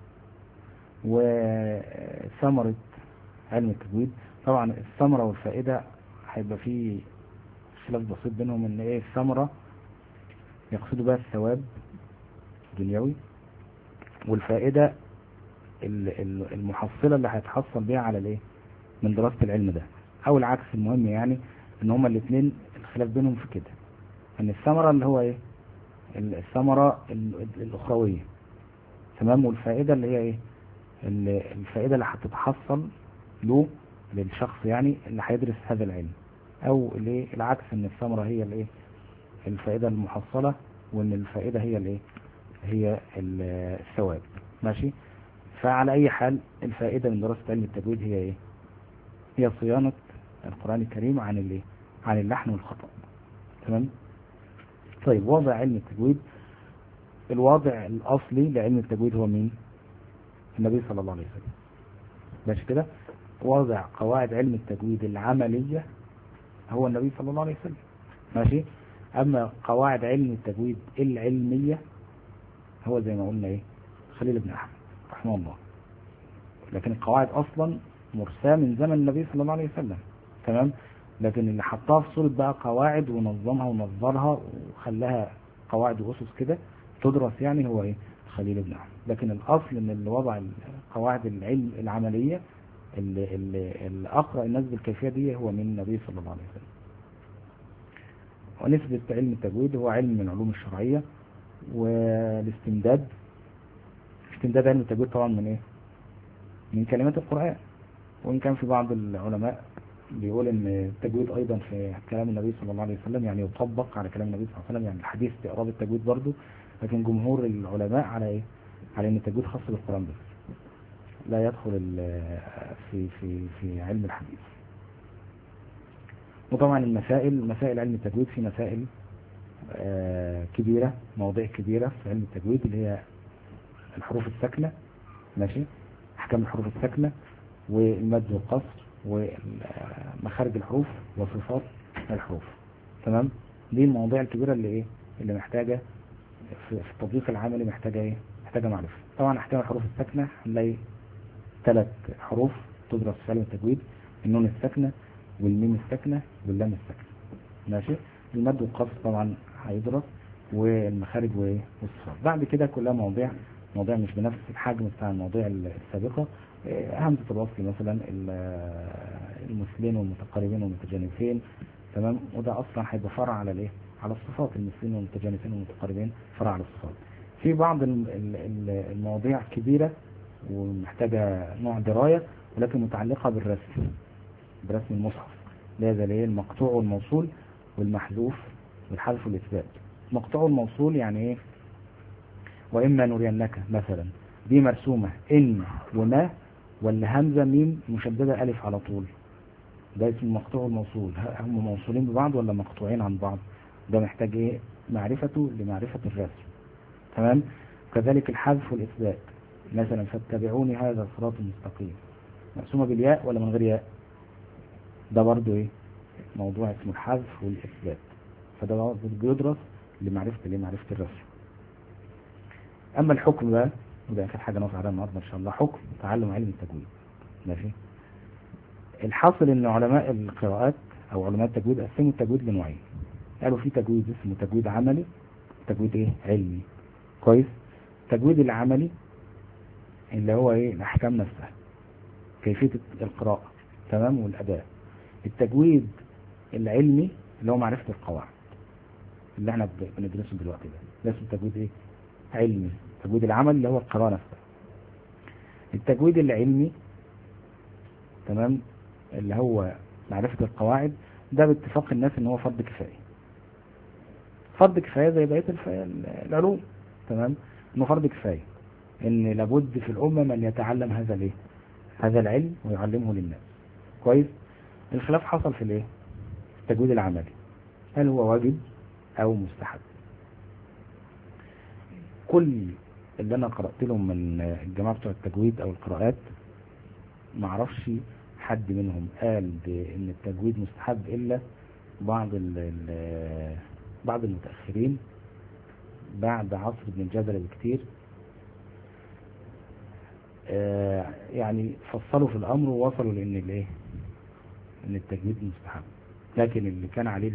وثمرة علم التجويد، طبعا الثمرة والفائدة هيبقى فيه خلاف بسيط بينهم، ان ايه الثمرة يقصدوا بها الثواب الدنيوي، والفائدة المحصلة اللي هيتحصل بيها على الايه من دراسة العلم ده، او العكس. المهم يعني ان هما الاثنين الخلاف بينهم في كده، ان الثمرة اللي هو ايه الثمرة الاخروية، تمام، والفائدة اللي هي ايه الفائدة اللي هتتحصل له للشخص يعني اللي هيدرس هذا العلم، او الايه العكس، ان الثمرة هي الايه الفائدة المحصلة، وان الفائدة هي الايه هي الثواب. ماشي. فعلى اي حال الفائدة من دراسة علم التجويد هي ايه هي صيانة القرآن الكريم عن الايه عن اللحن والخطأ، تمام. طيب وضع علم التجويد، الوضع الاصلي لعلم التجويد هو مين؟ النبي صلى الله عليه وسلم. ماشي كده. وضع قواعد علم التجويد العملية هو النبي صلى الله عليه وسلم. ماشي. اما قواعد علم التجويد العلمية هو زي ما قلنا ايه خليل بن احمد رحمه الله. لكن القواعد اصلا مرساة من زمن النبي صلى الله عليه وسلم، تمام. لكن اللي حطها في صورة بقى قواعد ونظمها ونظرها وخلاها قواعد واسس كده تدرس يعني هو ايه خليل بن احمد. لكن الاصل ان اللي وضع قواعد العلم العملية اللي, اللي, اللي اقرأ الناس بالكيفية دي هو من النبي صلى الله عليه وسلم. ونسبة علم التجويد هو علم من العلوم الشرعية. والاستمداد استمداد علم التجويد طبعا من ايه من كلمات القرآن. وإن كان في بعض العلماء بيقول ان التجويد ايضا في كلام النبي صلى الله عليه وسلم يعني يطبق على كلام النبي صلى الله عليه وسلم، يعني الحديث باعراب التجويد برضه. لكن جمهور العلماء على ايه على ان التجويد خاص بالقرآن بس، لا يدخل في في في علم الحديث. وطبعا المسائل مسائل علم التجويد في مسائل آه كبيرة، مواضيع كبيرة في علم التجويد اللي هي الحروف الساكنة، ماشي، احكام الحروف الساكنة والمد والقصر ومخارج الحروف وصفات الحروف. تمام. دي المواضيع الكبيرة اللي ايه اللي محتاجة في التطبيق العملي، محتاجة ايه محتاجة معرفة. طبعا احكام الحروف الساكنة هنلاقي ثلاث حروف تدرس في علم التجويد: النون الساكنة والميم الساكنة واللام الساكنة، ماشي. المد والقصر طبعا هيدرس، والمخارج والصفات. بعد كده كلها مواضيع مواضيع مش بنفس الحجم بتاع المواضيع السابقة. همزة الوصل مثلا، المثلين والمتقاربين والمتجانسين، تمام. وده اصلا هيبقى فرع على الايه على الصفات، المثلين والمتجانسين والمتقاربين فرع على الصفات. في بعض المواضيع كبيرة ومحتاجة نوع دراية، ولكن متعلقة بالرسم برسم المصحف، لهذا الايه المقطوع والموصول والمحذوف والحذف والإثبات. مقطوع والموصول يعني ايه؟ وإما نرينك مثلا، دي مرسومة إن وما، ولا همزة ميم مشددة ألف على طول، ده اسم المقطوع والموصول. هم موصولين ببعض ولا مقطوعين عن بعض؟ ده محتاج ايه معرفته لمعرفة الرسم. تمام. كذلك الحذف والإثبات، مثلا فاتبعوني هذا الصراط المستقيم، مرسومة بالياء ولا من غير ياء؟ ده برضو ايه موضوع اسمه الحذف والإثبات، فده برضو بيدرس لمعرفة لمعرفة الرسم. أما الحكم بقى، وده آخر حاجة نقف عليها النهارده إن شاء الله، حكم تعلم علم التجويد. ماشي. الحاصل إن علماء القراءات أو علماء التجويد قسموا التجويد لنوعين. قالوا في تجويد اسمه تجويد عملي، تجويد إيه علمي. كويس. التجويد العملي اللي هو إيه الأحكام نفسها، كيفية القراءة، تمام، والأداء. التجويد العلمي اللي هو معرفة القواعد اللي احنا بندرسه دلوقتي، ده ده اسمه تجويد ايه علمي. التجويد العملي اللي هو القراءة نفسها. التجويد العلمي، تمام، اللي هو معرفة القواعد، ده باتفاق الناس ان هو فرض كفاية. فرض كفاية زي بقية العلوم، تمام، انه فرض كفاية، ان لابد في الامة من يتعلم هذا الايه هذا العلم ويعلمه للناس. كويس. الخلاف حصل في الايه التجويد العملي، هل هو واجب او مستحب؟ كل اللي انا قرأت لهم من الجماعة بتوع التجويد او القراءات، معرفش حد منهم قال ان التجويد مستحب الا بعض ال بعض المتأخرين بعد عصر ابن الجزري بكتير. آه يعني فصلوا في الامر ووصلوا لان الايه ان التجويد مستحب. لكن اللي كان عليه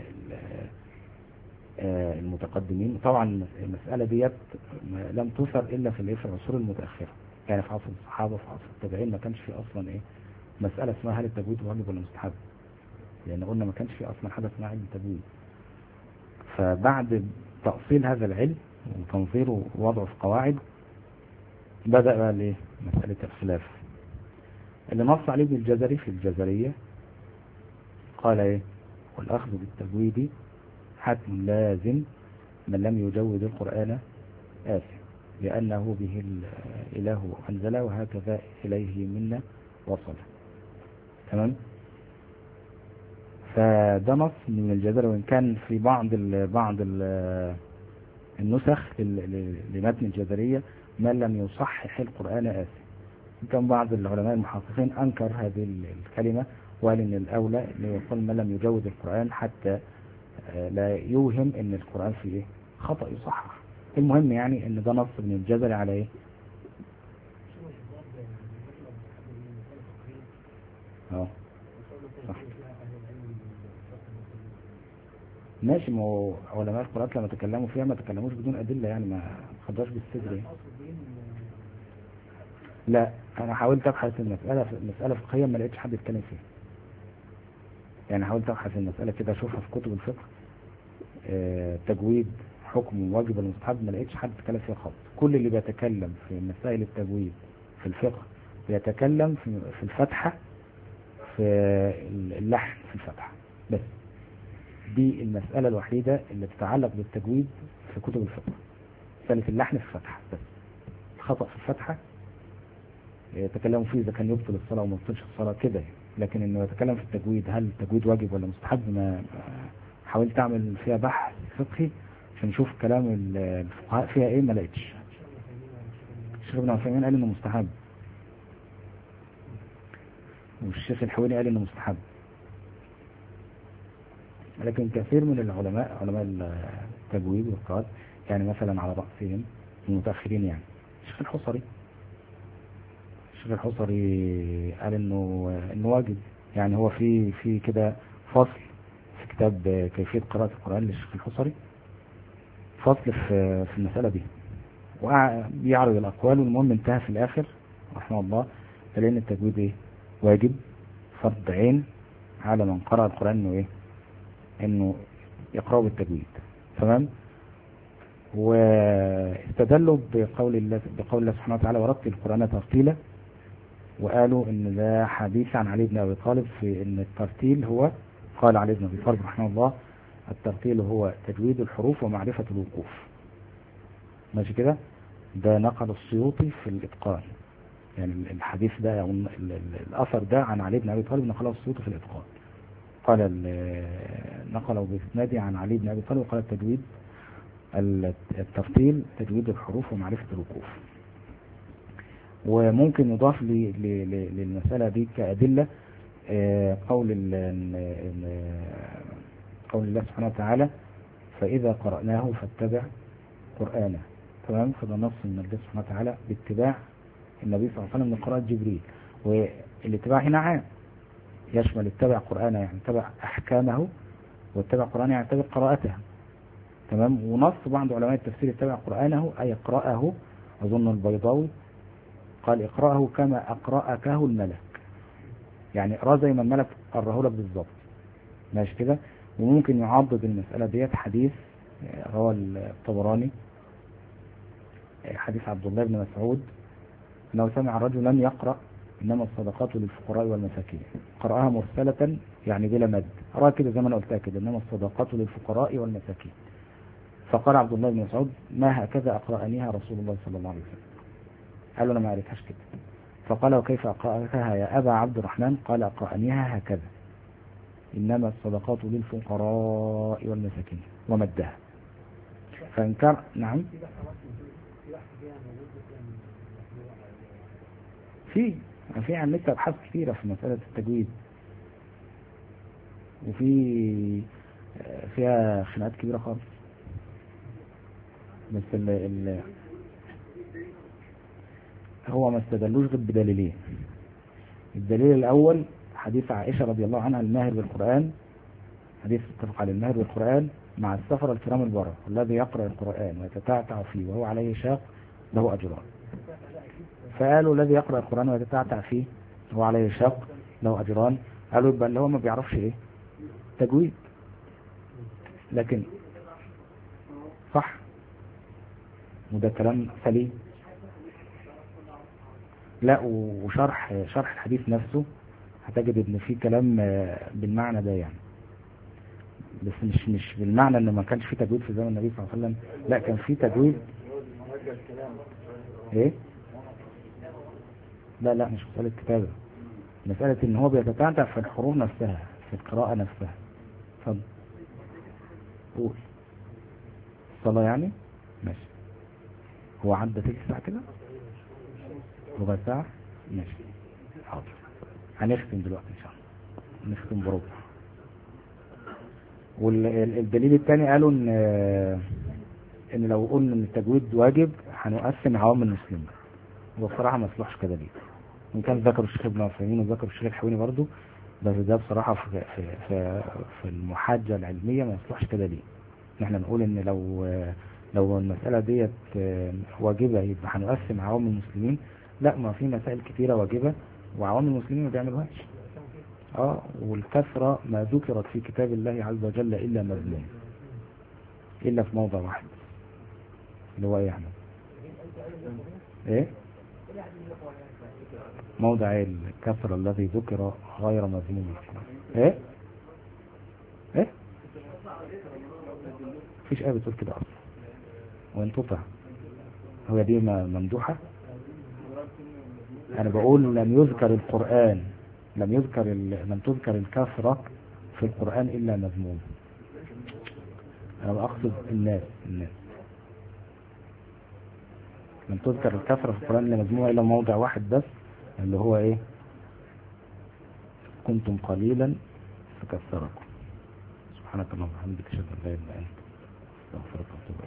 المتقدمين، طبعا المسألة ديت لم تثر الا في الايه في العصور المتأخرة، يعني في عصر الصحابة وفي عصر التابعين ما كانش في اصلا ايه مسألة اسمها هل التجويد واجب ولا مستحب، لان قلنا ما كانش في اصلا حاجة اسمها علم التجويد. فبعد تأصيل هذا العلم وتنظيره ووضعه في قواعد، بدأ بقى الايه مسألة الخلاف اللي نص عليه ابن الجزري في الجزرية. قال ايه؟ والأخذ بالتجويد حتم لازم من لم يجود القرآن آثم، لأنه به الإله أنزل وهكذا إليه منا وصل. تمام. فده نص من الجزري، وإن كان في بعض ال بعض ال النسخ لمتن الجزرية من لم يصحح القرآن آثم. كان بعض العلماء المحققين أنكر هذه الكلمة وقال إن الأولى أن يقول من لم يجود القرآن حتى لا يوهم إن القرآن فيه خطأ يصحح. المهم يعني إن ده نص من الجزري على إيه؟ اه صح. ماشي. ما هو علماء القراءات لما تكلموا فيها ما تكلموش بدون أدلة، يعني ما خدوش بالصدر. لا، أنا حاولت أبحث المسألة مسألة فقهية ما لقيتش حد يتكلم فيها. يعني حاولت أبحث المسألة كده أشوفها في كتب الفقه، آه تجويد حكم واجب ولا مستحب، ما لقيتش حد يتكلم فيها خالص. كل اللي بيتكلم في مسائل التجويد في الفقه بيتكلم في في الفتحة، في اللحن في الفتحة بس. دي المسألة الوحيدة اللي تتعلق بالتجويد في كتب الفقه، مسألة اللحن في الفتحة بس. الخطأ في الفتحة يتكلموا فيه إذا كان يبطل الصلاة وما يبطلش الصلاة كده، لكن إنه يتكلم في التجويد هل التجويد واجب ولا مستحب، ما حاولت أعمل فيها بحث فقهي عشان نشوف كلام الفقهاء فيها إيه، ما لقيتش. الشيخ ابن عثيمين قال إنه مستحب، والشيخ الحويني قال إنه مستحب، لكن كثير من العلماء علماء التجويد والقراءات يعني مثلا على رأسهم المتأخرين يعني الشيخ الحصري الشيخ الحصري قال إنه إنه واجب. يعني هو في في كده فصل في كتاب كيفية قراءة القرآن للشيخ الحصري، فصل في في المسألة دي، وبيعرض الأقوال، والمهم انتهى في الآخر رحمه الله لأن التجويد إيه واجب فرض عين على من قرأ القرآن إنه إيه إنه يقرأه بالتجويد. تمام. واستدلوا بقول الله بقول الله سبحانه وتعالى ورتل القرآن ترتيلا، وقالوا إن ده حديث عن علي بن أبي طالب في إن الترتيل هو، قال علي بن أبي طالب رحمه الله الترتيل هو تجويد الحروف ومعرفة الوقوف. ماشي كده. ده نقل السيوطي في الإتقان، يعني الحديث ده أو الأثر ده عن علي بن أبي طالب نقله السيوطي في الإتقان، قال نقله بإسناده عن علي بن أبي طالب وقال التجويد الترتيل تجويد الحروف ومعرفة الوقوف. وممكن يضاف للمسألة دي كأدلة قول قول الله سبحانه وتعالى فإذا قرأناه فاتبع قرآنه. تمام. فده نص من الله سبحانه وتعالى باتباع النبي صلى الله عليه وسلم من قراءة جبريل، والاتباع هنا عام يشمل اتبع قرآنه يعني اتبع أحكامه، واتبع قرآنه يعني اتبع قراءته. تمام. ونص بعض علماء التفسير اتبع قرآنه أي اقرأه، أظن البيضاوي قال اقرأه كما أقرأكه الملك، يعني اقرأ زي ما الملك قرأه لك بالظبط. ماشي كده. وممكن يعضد المسألة ديت حديث رواه الطبراني، حديث عبد الله بن مسعود لو سمع رجلا يقرأ إنما الصدقات للفقراء والمساكين، قرأها مرسلة يعني بلا مد، قرأها كده زي ما أنا قلتها كده إنما الصدقات للفقراء والمساكين، فقال عبد الله بن مسعود ما هكذا أقرأنيها رسول الله صلى الله عليه وسلم. قال له أنا ما عرفتهاش كده، فقال وكيف أقرأتها يا أبا عبد الرحمن؟ قال أقرأنيها هكذا إنما الصدقات للفقراء والمساكين ومدها. فإنكار. نعم. في في عن نكتة أبحاث كثيرة في مسألة التجويد، وفي فيها خناقات كبيرة خالص، بس ال ال هو ما استدلوش غير بدليلين. الدليل الأول حديث عائشة رضي الله عنها الماهر بالقرآن، حديث اتفق على الماهر بالقرآن مع السفر الكرام البررة الذي يقرأ القرآن ويتتعتع فيه وهو عليه شاق له أجران. فقالوا الذي يقرأ القرآن ويتتعتع فيه هو عليه شاق له أجران، قالوا يبقى اللي هو ما بيعرفش ايه تجويد. لكن صح، وده كلام سليم. لا، وشرح شرح الحديث نفسه هتجد ان في كلام بالمعنى ده يعني، بس مش مش بالمعنى ان ما كانش في تجويد في زمن النبي صلى الله عليه وسلم، لا كان في تجويد. ايه لا لا مش مسألة كتابة، مسألة ان هو بيتتعتع في الحروف نفسها في القراءة نفسها. اتفضل قول. الصلاة يعني ماشي. هو عدى تلت ساعة كده، ربع ساعة ماشي حاضر. هنختم دلوقتي ان شاء الله، نختم بربع. والدليل الثاني قالوا ان ان لو قلنا ان التجويد واجب هنقسم عوام المسلمين، وبصراحة ما يصلحش كده ليه، ان كان ذكر الشيخ ابن عثيمين وذكر الشيخ الحويني برضو، بس ده بصراحة في في في, في المحاجة العلمية ما يصلحش كده ليه. احنا نقول ان لو لو المسألة ديت واجبة يبقى هنقسم عوام المسلمين، لا، ما في مسائل كثيرة واجبة وعوام المسلمين ما بيعملوهاش. اه والكثرة ما ذكرت في كتاب الله عز وجل الا مذموم، الا في موضع واحد اللي هو يعني ايه موضع الكثرة الذي ذكر غير مذموم. ايه ايه مفيش ايه بتقول كده اصلا، وان تطع هو دي ممدوحة. انا بقول لم يذكر القرآن لم يذكر ال... لم تذكر الكثرة في القرآن الا مذموم. انا اقصد الناس الناس لم تذكر الكثرة في القرآن الا مذموم الا موضع واحد بس، اللي هو ايه؟ كنتم قليلا فكثركم. سبحانك اللهم وبحمدك اشهد ان لا اله الا انت استغفرك واتوب اليك.